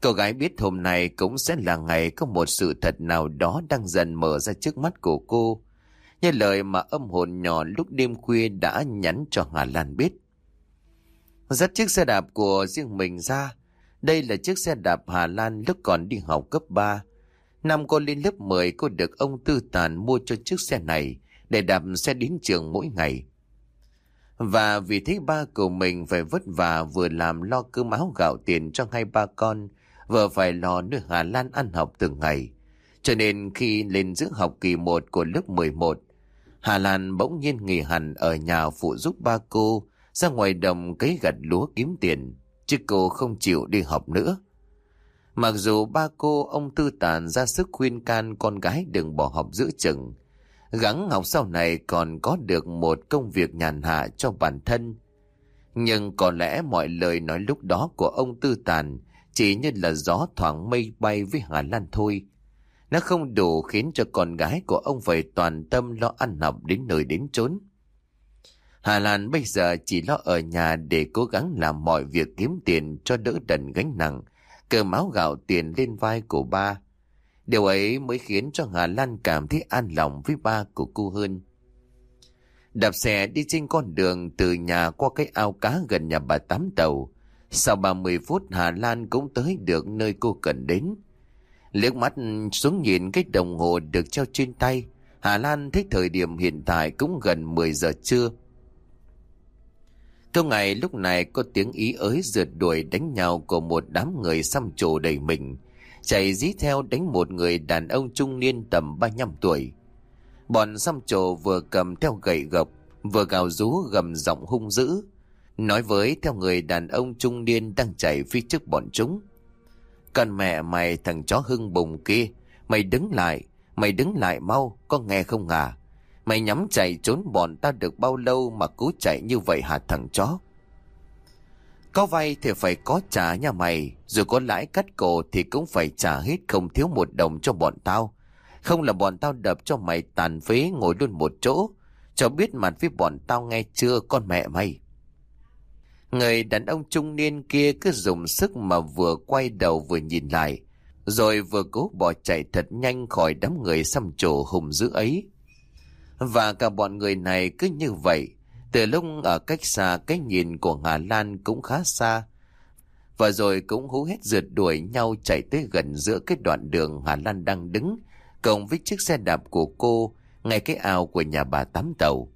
Cô gái biết hôm nay cũng sẽ là ngày có một sự thật nào đó đang dần mở ra trước mắt của cô, như lời mà âm hồn nhỏ lúc đêm khuya đã nhắn cho Hà Lan biết. Dắt chiếc xe đạp của riêng mình ra. Đây là chiếc xe đạp Hà Lan lúc còn đi học cấp ba. Năm cô lên lớp mười, cô được ông Tư Tàn mua cho chiếc xe này để đạp xe đến trường mỗi ngày. Và vì thấy ba của mình phải vất vả, vừa làm lo cơm áo gạo tiền cho hai ba con, vừa phải lo nuôi Hà Lan ăn học từng ngày, cho nên khi lên giữa học kỳ một của lớp mười một, Hà Lan bỗng nhiên nghỉ hẳn ở nhà phụ giúp ba cô ra ngoài đồng cấy gặt lúa kiếm tiền, chứ cô không chịu đi học nữa. Mặc dù ba cô ông Tư Tàn ra sức khuyên can con gái đừng bỏ học giữa chừng, gắng học sau này còn có được một công việc nhàn hạ cho bản thân, nhưng có lẽ mọi lời nói lúc đó của ông Tư Tàn chỉ như là gió thoảng mây bay với Hà Lan thôi. Nó không đủ khiến cho con gái của ông phải toàn tâm lo ăn học đến nơi đến chốn. Hà Lan bây giờ chỉ lo ở nhà để cố gắng làm mọi việc kiếm tiền cho đỡ đần gánh nặng cơm áo gạo tiền lên vai của ba. Điều ấy mới khiến cho Hà Lan cảm thấy an lòng với ba của cô hơn. Đạp xe đi trên con đường từ nhà qua cái ao cá gần nhà bà Tám Tàu. Sau ba mươi phút Hà Lan cũng tới được nơi cô cần đến. Liếc mắt xuống nhìn cái đồng hồ được treo trên tay, Hà Lan thấy thời điểm hiện tại cũng gần mười giờ trưa. Câu ngày lúc này có tiếng ý ới rượt đuổi đánh nhau của một đám người xăm trổ đầy mình, chạy dí theo đánh một người đàn ông trung niên tầm ba mươi lăm tuổi. Bọn xăm trổ vừa cầm theo gậy gộc, vừa gào rú gầm giọng hung dữ, nói với theo người đàn ông trung niên đang chạy phía trước bọn chúng: "Con mẹ mày, thằng chó hưng bùng kia, mày đứng lại, mày đứng lại mau, có nghe không à? Mày nhắm chạy trốn bọn ta được bao lâu mà cố chạy như vậy hả thằng chó? Có vay thì phải có trả nha mày, rồi có lãi cắt cổ thì cũng phải trả hết không thiếu một đồng cho bọn tao. Không là bọn tao đập cho mày tàn phế ngồi luôn một chỗ, cho biết mặt với bọn tao nghe chưa con mẹ mày." Người đàn ông trung niên kia cứ dùng sức mà vừa quay đầu vừa nhìn lại, rồi vừa cố bỏ chạy thật nhanh khỏi đám người xăm trổ hùng dữ ấy. Và cả bọn người này cứ như vậy, từ lúc ở cách xa cái nhìn của Hà Lan cũng khá xa, và rồi cũng hú hét rượt đuổi nhau chạy tới gần giữa cái đoạn đường Hà Lan đang đứng, cộng với chiếc xe đạp của cô, ngay cái ao của nhà bà Tám Tàu.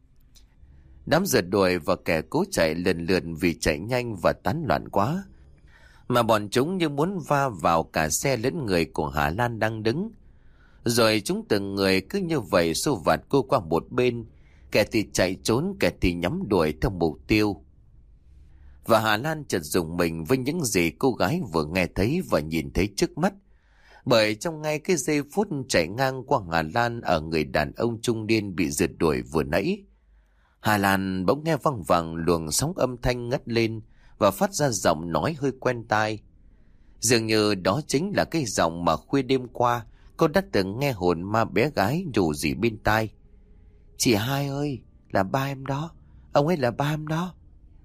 Đám rượt đuổi và kẻ cố chạy lần lượt vì chạy nhanh và tán loạn quá, mà bọn chúng như muốn va vào cả xe lẫn người của Hà Lan đang đứng. Rồi chúng từng người cứ như vậy xô vạt cô qua một bên, kẻ thì chạy trốn, kẻ thì nhắm đuổi theo mục tiêu. Và Hà Lan chợt rùng mình với những gì cô gái vừa nghe thấy và nhìn thấy trước mắt. Bởi trong ngay cái giây phút chạy ngang qua Hà Lan ở người đàn ông trung niên bị rượt đuổi vừa nãy, Hà Lan bỗng nghe văng vẳng luồng sóng âm thanh ngất lên và phát ra giọng nói hơi quen tai. Dường như đó chính là cái giọng mà khuya đêm qua cô đã từng nghe hồn ma bé gái rủ rỉ bên tai: "Chị hai ơi, là ba em đó, ông ấy là ba em đó."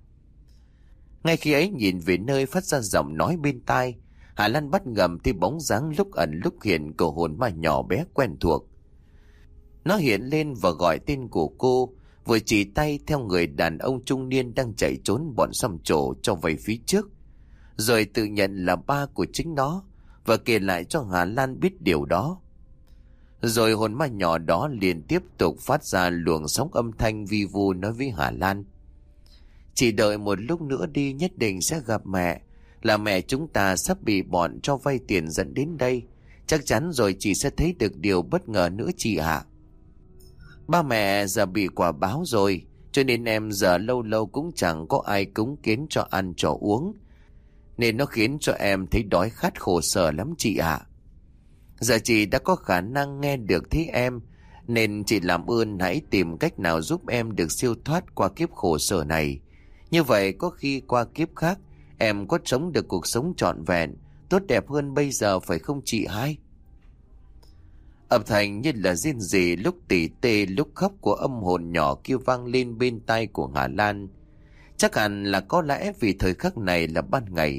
Ngay khi ấy nhìn về nơi phát ra giọng nói bên tai, Hà Lan bắt gặp thấy bóng dáng lúc ẩn lúc hiện của hồn ma nhỏ bé quen thuộc. Nó hiện lên và gọi tên của cô, vừa chỉ tay theo người đàn ông trung niên đang chạy trốn bọn xăm trổ cho về phía trước, rồi tự nhận là ba của chính nó và kể lại cho Hà Lan biết điều đó. Rồi hồn ma nhỏ đó liền tiếp tục phát ra luồng sóng âm thanh vi vu nói với Hà Lan: "Chỉ đợi một lúc nữa đi, nhất định sẽ gặp mẹ. Là mẹ chúng ta sắp bị bọn cho vay tiền dẫn đến đây. Chắc chắn rồi chị sẽ thấy được điều bất ngờ nữa chị ạ. Ba mẹ giờ bị quả báo rồi, cho nên em giờ lâu lâu cũng chẳng có ai cúng kiến cho ăn cho uống, nên nó khiến cho em thấy đói khát khổ sở lắm chị ạ. Giờ chị đã có khả năng nghe được thấy em, nên chị làm ơn hãy tìm cách nào giúp em được siêu thoát qua kiếp khổ sở này. Như vậy có khi qua kiếp khác em có sống được cuộc sống trọn vẹn, tốt đẹp hơn bây giờ, phải không chị hai?" Âm thanh như là rên rỉ lúc tỉ tê lúc khóc của âm hồn nhỏ kia vang lên bên tai của Hà Lan. Chắc hẳn là có lẽ vì thời khắc này là ban ngày,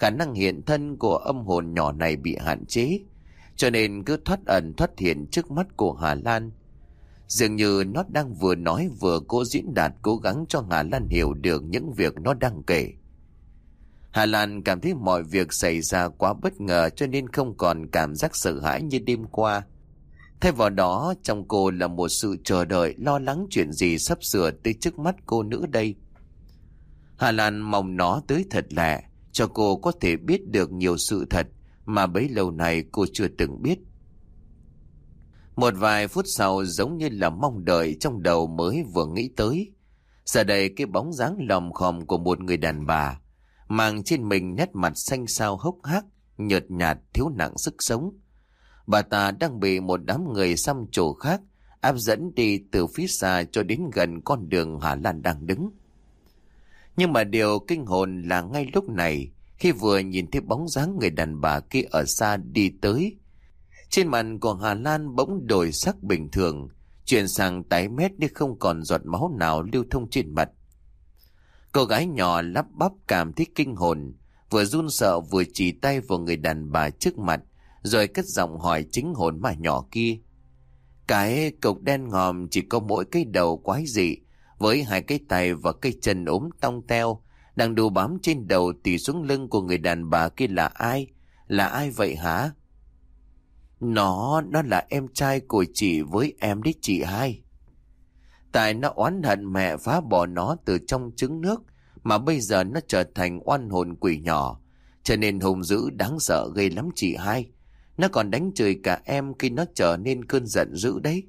khả năng hiện thân của âm hồn nhỏ này bị hạn chế, cho nên cứ thoát ẩn thoát hiện trước mắt của Hà Lan. Dường như nó đang vừa nói vừa cố diễn đạt, cố gắng cho Hà Lan hiểu được những việc nó đang kể. Hà Lan cảm thấy mọi việc xảy ra quá bất ngờ, cho nên không còn cảm giác sợ hãi như đêm qua. Thay vào đó, trong cô là một sự chờ đợi, lo lắng chuyện gì sắp sửa tới trước mắt cô nữa đây. Hà Lan mong nó tới thật lẹ, cho cô có thể biết được nhiều sự thật mà bấy lâu nay cô chưa từng biết. Một vài phút sau, giống như là mong đợi trong đầu mới vừa nghĩ tới, giờ đây cái bóng dáng lòm khòm của một người đàn bà, mang trên mình nét mặt xanh xao hốc hác, nhợt nhạt, thiếu nặng sức sống. Bà ta đang bị một đám người xăm trổ khác áp dẫn đi từ phía xa cho đến gần con đường Hà Lan đang đứng. Nhưng mà điều kinh hồn là ngay lúc này, khi vừa nhìn thấy bóng dáng người đàn bà kia ở xa đi tới, trên mặt của Hà Lan bỗng đổi sắc bình thường, chuyển sang tái mét nhưng không còn giọt máu nào lưu thông trên mặt. Cô gái nhỏ lắp bắp cảm thấy kinh hồn, vừa run sợ vừa chỉ tay vào người đàn bà trước mặt, rồi cất giọng hỏi chính hồn ma nhỏ kia. Cái cục đen ngòm chỉ có mỗi cái đầu quái dị, với hai cái tay và cây chân ốm tong teo, đang đu bám trên đầu tì xuống lưng của người đàn bà kia là ai? Là ai vậy hả? Nó, nó là em trai của chị với em đấy chị hai. Tại nó oán hận mẹ phá bỏ nó từ trong trứng nước, mà bây giờ nó trở thành oan hồn quỷ nhỏ, cho nên hung dữ đáng sợ ghê lắm chị hai. Nó còn đánh chửi cả em khi nó trở nên cơn giận dữ đấy.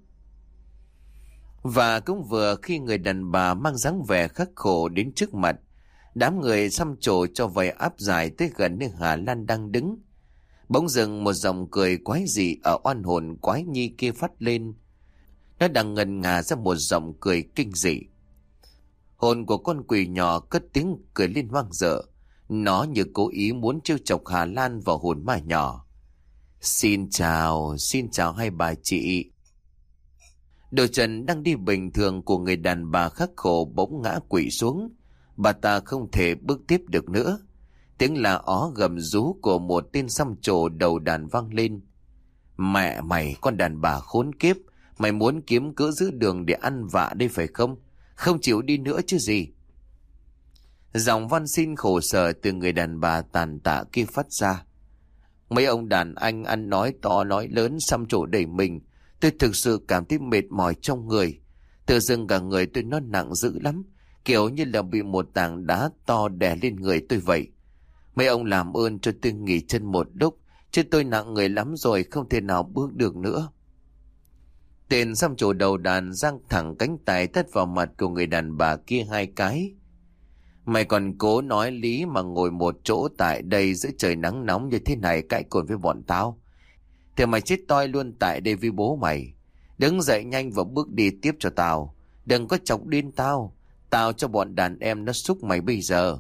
Và cũng vừa khi người đàn bà mang dáng vẻ khắc khổ đến trước mặt, đám người xăm trổ cho vầy áp dài tới gần nơi Hà Lan đang đứng, bỗng dưng một giọng cười quái dị ở oan hồn quái nhi kia phát lên. Nó đang ngân ngà ra một giọng cười kinh dị. Hồn của con quỷ nhỏ cất tiếng cười lên hoang dở. Nó như cố ý muốn trêu chọc Hà Lan vào hồn ma nhỏ. Xin chào, xin chào hai bà chị. Đôi chân đang đi bình thường của người đàn bà khắc khổ bỗng ngã quỵ xuống. Bà ta không thể bước tiếp được nữa. Tiếng là ó gầm rú của một tên xăm trổ đầu đàn vang lên. Mẹ mày, con đàn bà khốn kiếp, mày muốn kiếm cớ giữ đường để ăn vạ đây phải không? Không chịu đi nữa chứ gì. Giọng van xin khổ sở từ người đàn bà tàn tạ kia phát ra. Mấy ông đàn anh ăn nói to nói lớn xăm trổ đẩy mình. Tôi thực sự cảm thấy mệt mỏi trong người. Tự dưng cả người tôi nó nặng dữ lắm, kiểu như là bị một tảng đá to đè lên người tôi vậy. Mấy ông làm ơn cho tôi nghỉ chân một lúc, chứ tôi nặng người lắm rồi, không thể nào bước được nữa. Tên xăm trổ đầu đàn giang thẳng cánh tay tát vào mặt của người đàn bà kia hai cái. Mày còn cố nói lý mà ngồi một chỗ tại đây giữa trời nắng nóng như thế này cãi cồn với bọn tao. Thì mày chết toi luôn tại đây với bố mày. Đứng dậy nhanh và bước đi tiếp cho tao. Đừng có chọc điên tao. Tao cho bọn đàn em nó xúc mày bây giờ.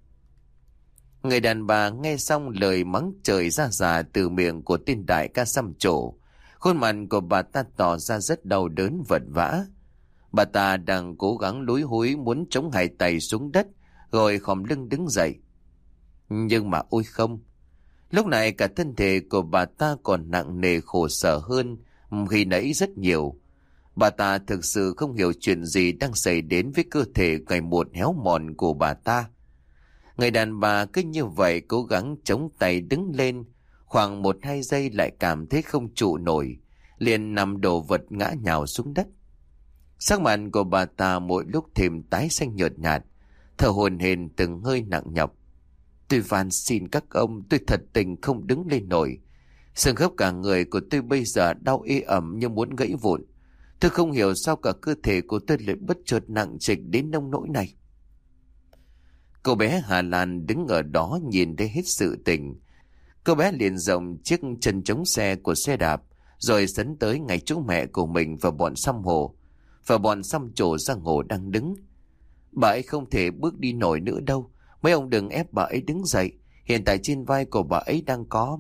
Người đàn bà nghe xong lời mắng trời ra già từ miệng của tên đại ca xăm trổ. Khuôn mặt của bà ta tỏ ra rất đau đớn vật vã. Bà ta đang cố gắng lúi húi muốn chống hai tay xuống đất, rồi khom lưng đứng dậy. Nhưng mà ôi không. Lúc này cả thân thể của bà ta còn nặng nề khổ sở hơn khi nãy rất nhiều. Bà ta thực sự không hiểu chuyện gì đang xảy đến với cơ thể ngày một héo mòn của bà ta. Người đàn bà cứ như vậy cố gắng chống tay đứng lên, khoảng một hai giây lại cảm thấy không trụ nổi, liền nằm đổ vật ngã nhào xuống đất. Sắc mặt của bà ta mỗi lúc thêm tái xanh nhợt nhạt, thở hổn hển từng hơi nặng nhọc. Tôi van xin các ông, tôi thật tình không đứng lên nổi. Xương khớp cả người của tôi bây giờ đau ê ẩm như muốn gãy vụn. Tôi không hiểu sao cả cơ thể của tôi lại bất chợt nặng trịch đến nông nỗi này. Cô bé Hà Lan đứng ở đó nhìn thấy hết sự tình. Cô bé liền rộng chiếc chân chống xe của xe đạp, rồi sấn tới ngay chỗ mẹ của mình và bọn xăm hồ, và bọn xăm trổ giang hồ đang đứng. Bà ấy không thể bước đi nổi nữa đâu. Mấy ông đừng ép bà ấy đứng dậy. Hiện tại trên vai của bà ấy đang có...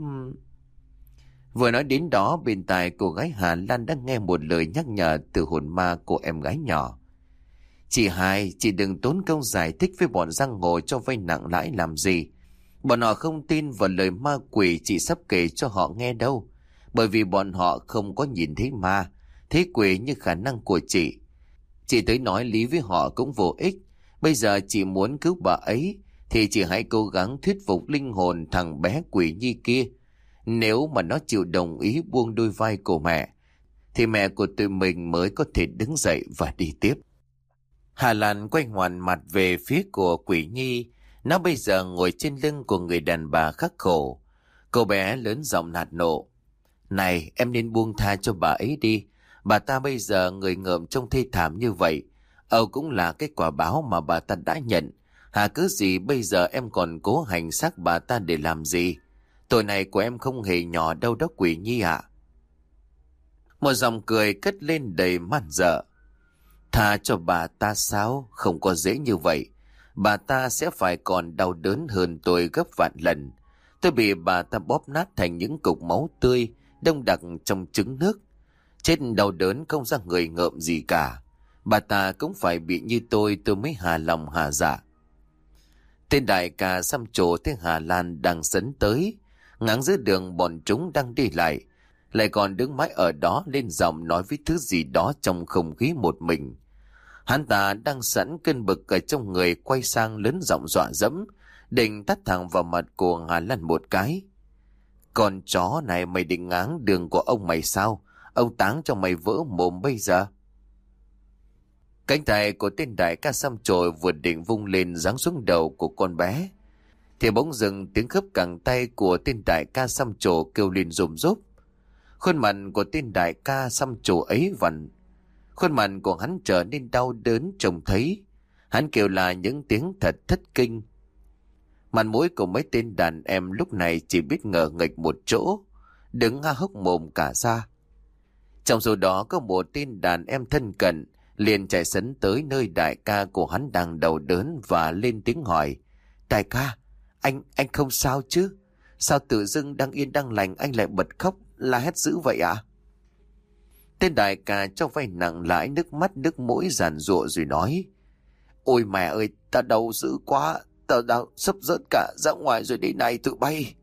Vừa nói đến đó, bên tai cô gái Hà Lan đang nghe một lời nhắc nhở từ hồn ma của em gái nhỏ. Chị hai, chị đừng tốn công giải thích với bọn giang hồ cho vay nặng lãi làm gì. Bọn họ không tin vào lời ma quỷ chị sắp kể cho họ nghe đâu. Bởi vì bọn họ không có nhìn thấy ma, thấy quỷ như khả năng của chị. Chị tới nói lý với họ cũng vô ích. Bây giờ chị muốn cứu bà ấy thì chị hãy cố gắng thuyết phục linh hồn thằng bé quỷ nhi kia. Nếu mà nó chịu đồng ý buông đôi vai của mẹ thì mẹ của tụi mình mới có thể đứng dậy và đi tiếp. Hà Lan quay ngoằn mặt về phía của quỷ nhi. Nó bây giờ ngồi trên lưng của người đàn bà khắc khổ. Cô bé lớn giọng nạt nộ. Này, em nên buông tha cho bà ấy đi. Bà ta bây giờ người ngợm trông thê thảm như vậy. Âu cũng là cái quả báo mà bà ta đã nhận. Hà cứ gì bây giờ em còn cố hành xác bà ta để làm gì? Tội này của em không hề nhỏ đâu đó quỷ nhi ạ. Một dòng cười cất lên đầy man dợ. Tha cho bà ta sao? Không có dễ như vậy. Bà ta sẽ phải còn đau đớn hơn tôi gấp vạn lần. Tôi bị bà ta bóp nát thành những cục máu tươi, đông đặc trong trứng nước. Chết đau đớn không ra người ngợm gì cả. Bà ta cũng phải bị như tôi, tôi mới hà lòng hà dạ. Tên đại ca xăm trổ thấy Hà Lan đang sấn tới. Ngáng giữa đường bọn chúng đang đi lại, lại còn đứng mãi ở đó lên giọng nói với thứ gì đó trong không khí một mình. Hắn ta đang sẵn cơn bực ở trong người, quay sang lớn giọng dọa dẫm, định tát thẳng vào mặt của Hà Lan một cái. Con chó này, mày định ngáng đường của ông mày sao? Ông táng cho mày vỡ mồm bây giờ. Cánh tay của tên đại ca xăm trồi vừa định vung lên giáng xuống đầu của con bé, thì bỗng dừng tiếng khớp cẳng tay của tên đại ca xăm trổ kêu lên rùm rốp. Khuôn mặt của tên đại ca xăm trổ ấy vặn, khuôn mặt của hắn trở nên đau đớn trông thấy. Hắn kêu là những tiếng thật thất kinh. Mặt mũi của mấy tên đàn em lúc này chỉ biết ngờ nghệch một chỗ, đứng há hốc mồm cả ra. Trong số đó có một tên đàn em thân cận liền chạy sấn tới nơi đại ca của hắn đang đau đớn và lên tiếng hỏi. Đại ca, anh anh không sao chứ? Sao tự dưng đang yên đang lành anh lại bật khóc la hét dữ vậy ạ? À? Tên đại ca cho vay nặng lãi, nước mắt nước mũi giàn giụa rồi nói. Ôi mẹ ơi, ta đau dữ quá, ta đau sắp rớt cả ra ngoài rồi, đây này tụi bay.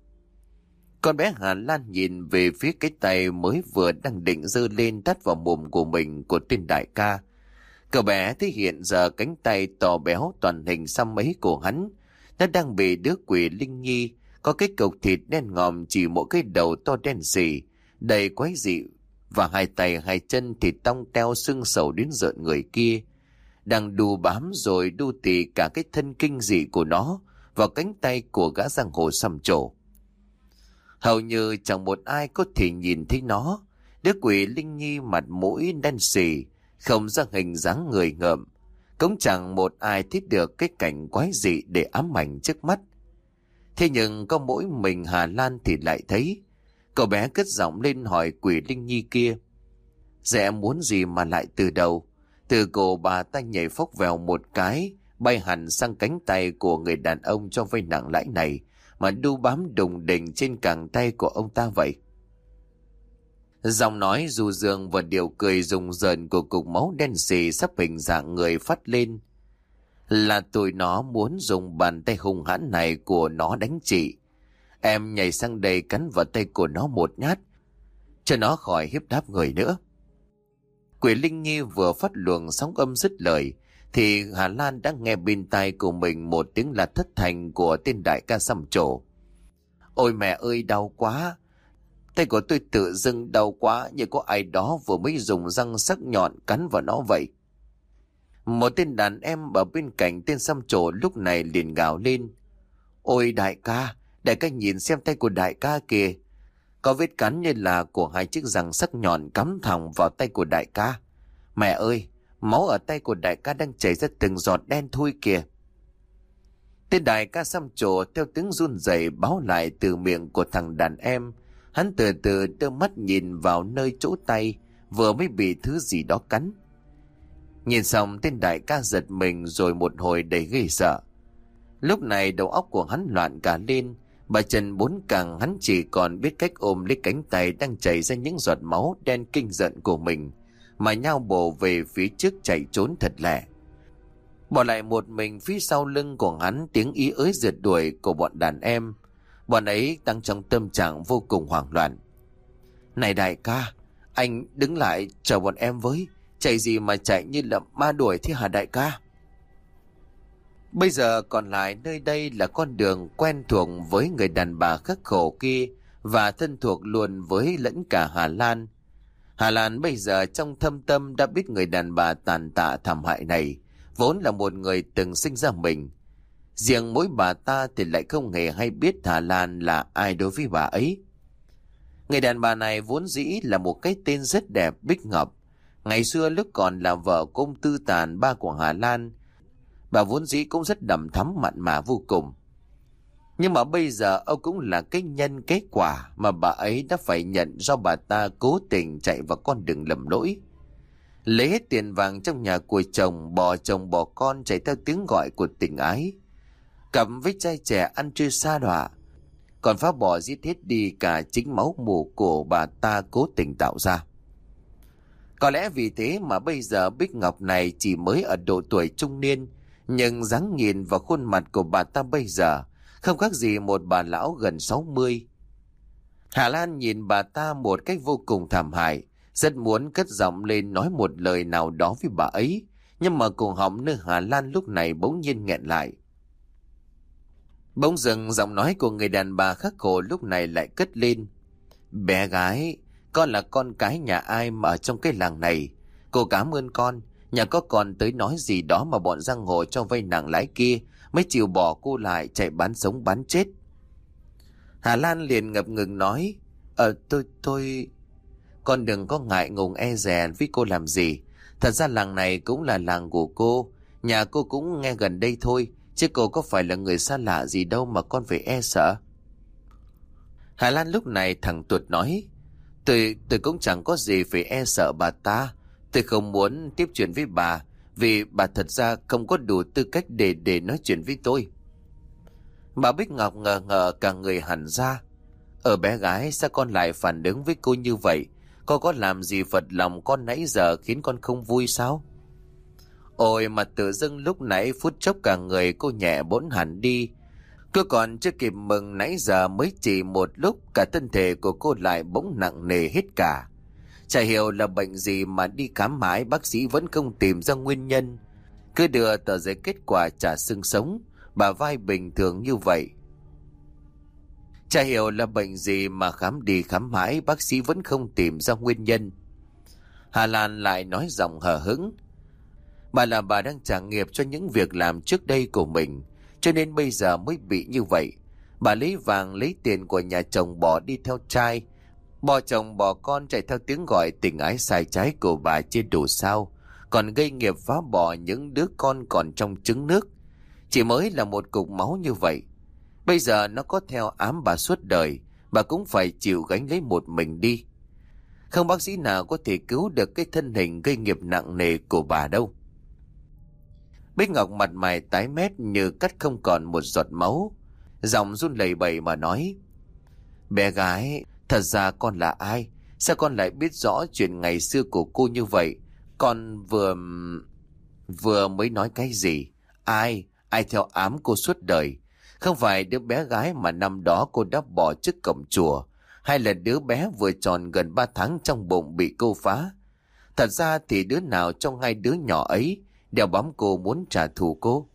Con bé Hà Lan nhìn về phía cái tay mới vừa đang định giơ lên tát vào mồm của mình của tên đại ca. Cậu bé thấy hiện giờ cánh tay to béo toàn hình xăm ấy của hắn, nó đang bị đứa quỷ linh nhi có cái cục thịt đen ngòm chỉ mỗi cái đầu to đen xì, đầy quái dị, và hai tay hai chân thì tong teo sưng sầu đến rợn người kia, đang đù bám rồi đu tì cả cái thân kinh dị của nó vào cánh tay của gã giang hồ xăm trổ. Hầu như chẳng một ai có thể nhìn thấy nó. Đứa quỷ linh nhi mặt mũi đen xì, không ra hình dáng người ngợm, cũng chẳng một ai thấy được cái cảnh quái dị để ám ảnh trước mắt. Thế nhưng có mỗi mình Hà Lan thì lại thấy. Cậu bé cất giọng lên hỏi quỷ linh nhi kia. Dạ muốn gì mà lại từ đầu? Từ cổ bà ta nhảy phốc vèo một cái, bay hẳn sang cánh tay của người đàn ông cho vay nặng lãi này, mà đu bám đùng đỉnh trên cẳng tay của ông ta vậy. Giọng nói du dương và điệu cười rùng rợn của cục máu đen xì sắp hình dạng người phát lên. Là tụi nó muốn dùng bàn tay hung hãn này của nó đánh chị. Em nhảy sang đây cắn vào tay của nó một nhát, cho nó khỏi hiếp đáp người nữa. Quỷ linh nhi vừa phát luồng sóng âm dứt lời, thì Hà Lan đã nghe bên tai của mình một tiếng là thất thanh của tên đại ca xăm trổ. Ôi mẹ ơi, đau quá! Tay của tôi tự dưng đau quá, như có ai đó vừa mới dùng răng sắc nhọn cắn vào nó vậy. Một tên đàn em ở bên cạnh tên xăm trổ lúc này liền gào lên. Ôi đại ca, đại ca nhìn xem tay của đại ca kìa. Có vết cắn như là của hai chiếc răng sắc nhọn cắm thẳng vào tay của đại ca. Mẹ ơi, máu ở tay của đại ca đang chảy ra từng giọt đen thui kìa. Tên đại ca xăm trổ theo tiếng run rẩy báo lại từ miệng của thằng đàn em. Hắn từ từ đưa mắt nhìn vào nơi chỗ tay vừa mới bị thứ gì đó cắn. Nhìn xong tên đại ca giật mình rồi một hồi đầy ghê sợ. Lúc này đầu óc của hắn loạn cả lên. Bà chân bốn càng hắn chỉ còn biết cách ôm lấy cánh tay đang chảy ra những giọt máu đen kinh giận của mình, mà nhao bổ về phía trước chạy trốn thật lẹ. Bỏ lại một mình phía sau lưng của hắn tiếng ý ới rượt đuổi của bọn đàn em. Bọn ấy đang trong tâm trạng vô cùng hoảng loạn. Này đại ca, anh đứng lại chờ bọn em với. Chạy gì mà chạy như là ma đuổi thế hả đại ca? Bây giờ còn lại nơi đây là con đường quen thuộc với người đàn bà khắc khổ kia và thân thuộc luôn với lẫn cả Hà Lan. Hà Lan bây giờ trong thâm tâm đã biết người đàn bà tàn tạ thảm hại này vốn là một người từng sinh ra mình. Riêng mỗi bà ta thì lại không hề hay biết Hà Lan là ai đối với bà ấy. Người đàn bà này vốn dĩ là một cái tên rất đẹp, Bích Ngọc. Ngày xưa lúc còn là vợ của ông Tư Tàn, ba của Hà Lan, bà vốn dĩ cũng rất đằm thắm mặn mà vô cùng. Nhưng mà bây giờ ông cũng là cái nhân kết quả mà bà ấy đã phải nhận do bà ta cố tình chạy vào con đường lầm lỗi. Lấy hết tiền vàng trong nhà của chồng, bỏ chồng bỏ con chạy theo tiếng gọi của tình ái. Cặp với trai trẻ ăn chơi xa đọa, còn phá bỏ giết hết đi cả chính máu mủ của bà ta cố tình tạo ra. Có lẽ vì thế mà bây giờ Bích Ngọc này chỉ mới ở độ tuổi trung niên, nhưng dáng nhìn và khuôn mặt của bà ta bây giờ không khác gì một bà lão gần sáu mươi. Hà Lan nhìn bà ta một cách vô cùng thảm hại, rất muốn cất giọng lên nói một lời nào đó với bà ấy, nhưng mà cổ họng nơi Hà Lan lúc này bỗng nhiên nghẹn lại. Bỗng dừng giọng nói của người đàn bà khắc khổ lúc này lại cất lên. Bé gái, con là con cái nhà ai mà ở trong cái làng này? Cô cảm ơn con, nhà có còn tới nói gì đó mà bọn giang hồ cho vay nặng lãi kia mới chịu bỏ cô lại chạy bán sống bán chết. Hà Lan liền ngập ngừng nói, Ờ tôi tôi... Con đừng có ngại ngùng e dè với cô làm gì. Thật ra làng này cũng là làng của cô, nhà cô cũng nghe gần đây thôi, chứ cô có phải là người xa lạ gì đâu mà con phải e sợ. Hà Lan lúc này thẳng tuột nói, Tôi, tôi cũng chẳng có gì phải e sợ bà ta. Tôi không muốn tiếp chuyện với bà, vì bà thật ra không có đủ tư cách để để nói chuyện với tôi. Bà Bích Ngọc ngờ ngờ cả người hẳn ra. Ở bé gái, sao con lại phản ứng với cô như vậy? Con có làm gì phật lòng con nãy giờ khiến con không vui sao? Ôi mà tự dưng lúc nãy phút chốc cả người cô nhẹ bỗng hẳn đi. Cô còn chưa kịp mừng, nãy giờ mới chỉ một lúc cả thân thể của cô lại bỗng nặng nề hết cả. Chả hiểu là bệnh gì mà đi khám mãi bác sĩ vẫn không tìm ra nguyên nhân. Cứ đưa tờ giấy kết quả trả xương sống, bà vai bình thường như vậy. Chả hiểu là bệnh gì mà khám đi khám mãi bác sĩ vẫn không tìm ra nguyên nhân. Hà Lan lại nói giọng hờ hững. Bà là bà đang trả nghiệp cho những việc làm trước đây của mình, cho nên bây giờ mới bị như vậy. Bà lấy vàng lấy tiền của nhà chồng bỏ đi theo trai, bỏ chồng bỏ con chạy theo tiếng gọi tình ái sai trái của bà chưa đủ sao, còn gây nghiệp phá bỏ những đứa con còn trong trứng nước. Chỉ mới là một cục máu như vậy, bây giờ nó có theo ám bà suốt đời, bà cũng phải chịu gánh lấy một mình đi. Không bác sĩ nào có thể cứu được cái thân hình gây nghiệp nặng nề của bà đâu. Bích Ngọc mặt mày tái mét như cắt không còn một giọt máu, giọng run lẩy bẩy mà nói, Bé gái, thật ra con là ai? Sao con lại biết rõ chuyện ngày xưa của cô như vậy? Con vừa... vừa mới nói cái gì? Ai? Ai theo ám cô suốt đời? Không phải đứa bé gái mà năm đó cô đã bỏ trước cổng chùa, hay là đứa bé vừa tròn gần ba tháng trong bụng bị cô phá? Thật ra thì đứa nào trong hai đứa nhỏ ấy đeo bám cô muốn trả thù cô?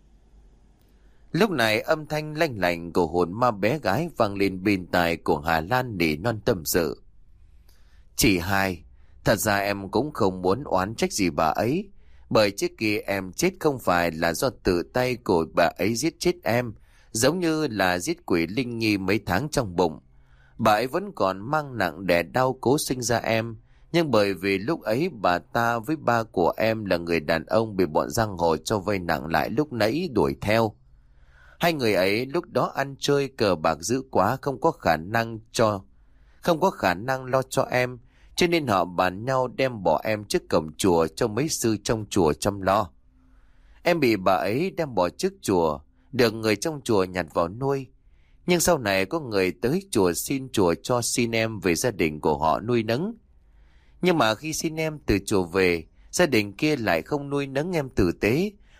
Lúc này âm thanh lanh lành của hồn ma bé gái vang lên bên tai của Hà Lan nỉ non tâm sự. Chị hai, thật ra em cũng không muốn oán trách gì bà ấy, bởi trước kia em chết không phải là do tự tay của bà ấy giết chết em, giống như là giết quỷ Linh Nhi mấy tháng trong bụng. Bà ấy vẫn còn mang nặng đè đau cố sinh ra em, nhưng bởi vì lúc ấy bà ta với ba của em là người đàn ông bị bọn giang hồ cho vay nặng lại lúc nãy đuổi theo. Hai người ấy lúc đó ăn chơi cờ bạc dữ quá, không có khả năng cho không có khả năng lo cho em, cho nên họ bàn nhau đem bỏ em trước cổng chùa cho mấy sư trong chùa chăm lo. Em bị bà ấy đem bỏ trước chùa, được người trong chùa nhặt vào nuôi. Nhưng sau này có người tới chùa xin chùa cho xin em về gia đình của họ nuôi nấng. Nhưng mà khi xin em từ chùa về, gia đình kia lại không nuôi nấng em tử tế,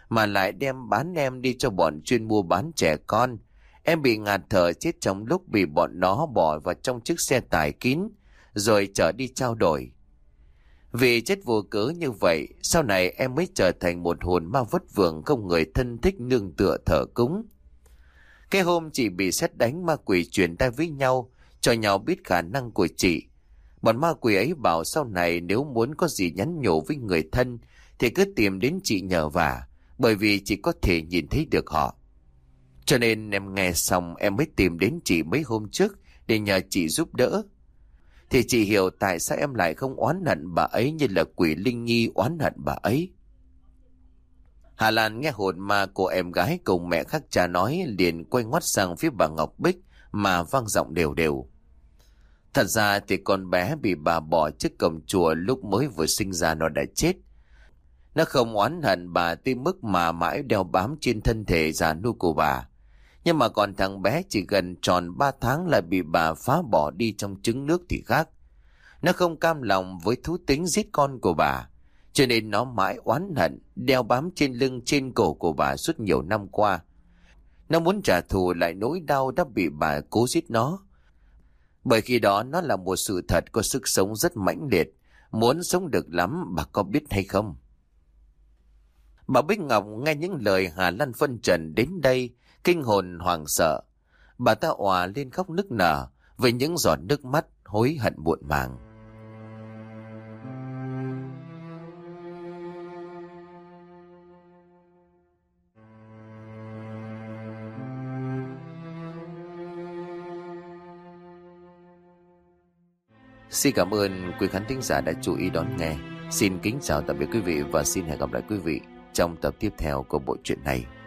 mà lại đem bán em đi cho bọn chuyên mua bán trẻ con. Em bị ngạt thở chết trong lúc bị bọn nó bỏ vào trong chiếc xe tải kín rồi chở đi trao đổi. Vì chết vô cớ như vậy, sau này em mới trở thành một hồn ma vất vưởng không người thân thích nương tựa thờ cúng. Cái hôm chị bị sét đánh, ma quỷ truyền tay với nhau, cho nhau biết khả năng của chị. Bọn ma quỷ ấy bảo sau này nếu muốn có gì nhắn nhủ với người thân thì cứ tìm đến chị nhờ vả, bởi vì chị có thể nhìn thấy được họ. Cho nên em nghe xong em mới tìm đến chị mấy hôm trước để nhờ chị giúp đỡ. Thì chị hiểu tại sao em lại không oán hận bà ấy như là quỷ Linh Nhi oán hận bà ấy. Hà Lan nghe hồn ma của em gái cùng mẹ khác cha nói, liền quay ngoắt sang phía bà Ngọc Bích mà vang giọng đều đều. Thật ra thì con bé bị bà bỏ trước cổng chùa lúc mới vừa sinh ra nó đã chết. Nó không oán hận bà tới mức mà mãi đeo bám trên thân thể già nua của bà. Nhưng mà còn thằng bé chỉ gần tròn ba tháng là bị bà phá bỏ đi trong trứng nước thì khác. Nó không cam lòng với thú tính giết con của bà, cho nên nó mãi oán hận, đeo bám trên lưng trên cổ của bà suốt nhiều năm qua. Nó muốn trả thù lại nỗi đau đã bị bà cố giết nó. Bởi khi đó nó là một sự thật có sức sống rất mãnh liệt, muốn sống được lắm, bà có biết hay không? Bà Bích Ngọc nghe những lời Hà Lan phân trần đến đây, kinh hồn hoảng sợ. Bà ta òa lên khóc nức nở với những giọt nước mắt hối hận muộn màng. Xin cảm ơn quý khán thính giả đã chú ý đón nghe. Xin kính chào tạm biệt quý vị và xin hẹn gặp lại quý vị trong tập tiếp theo của bộ truyện này.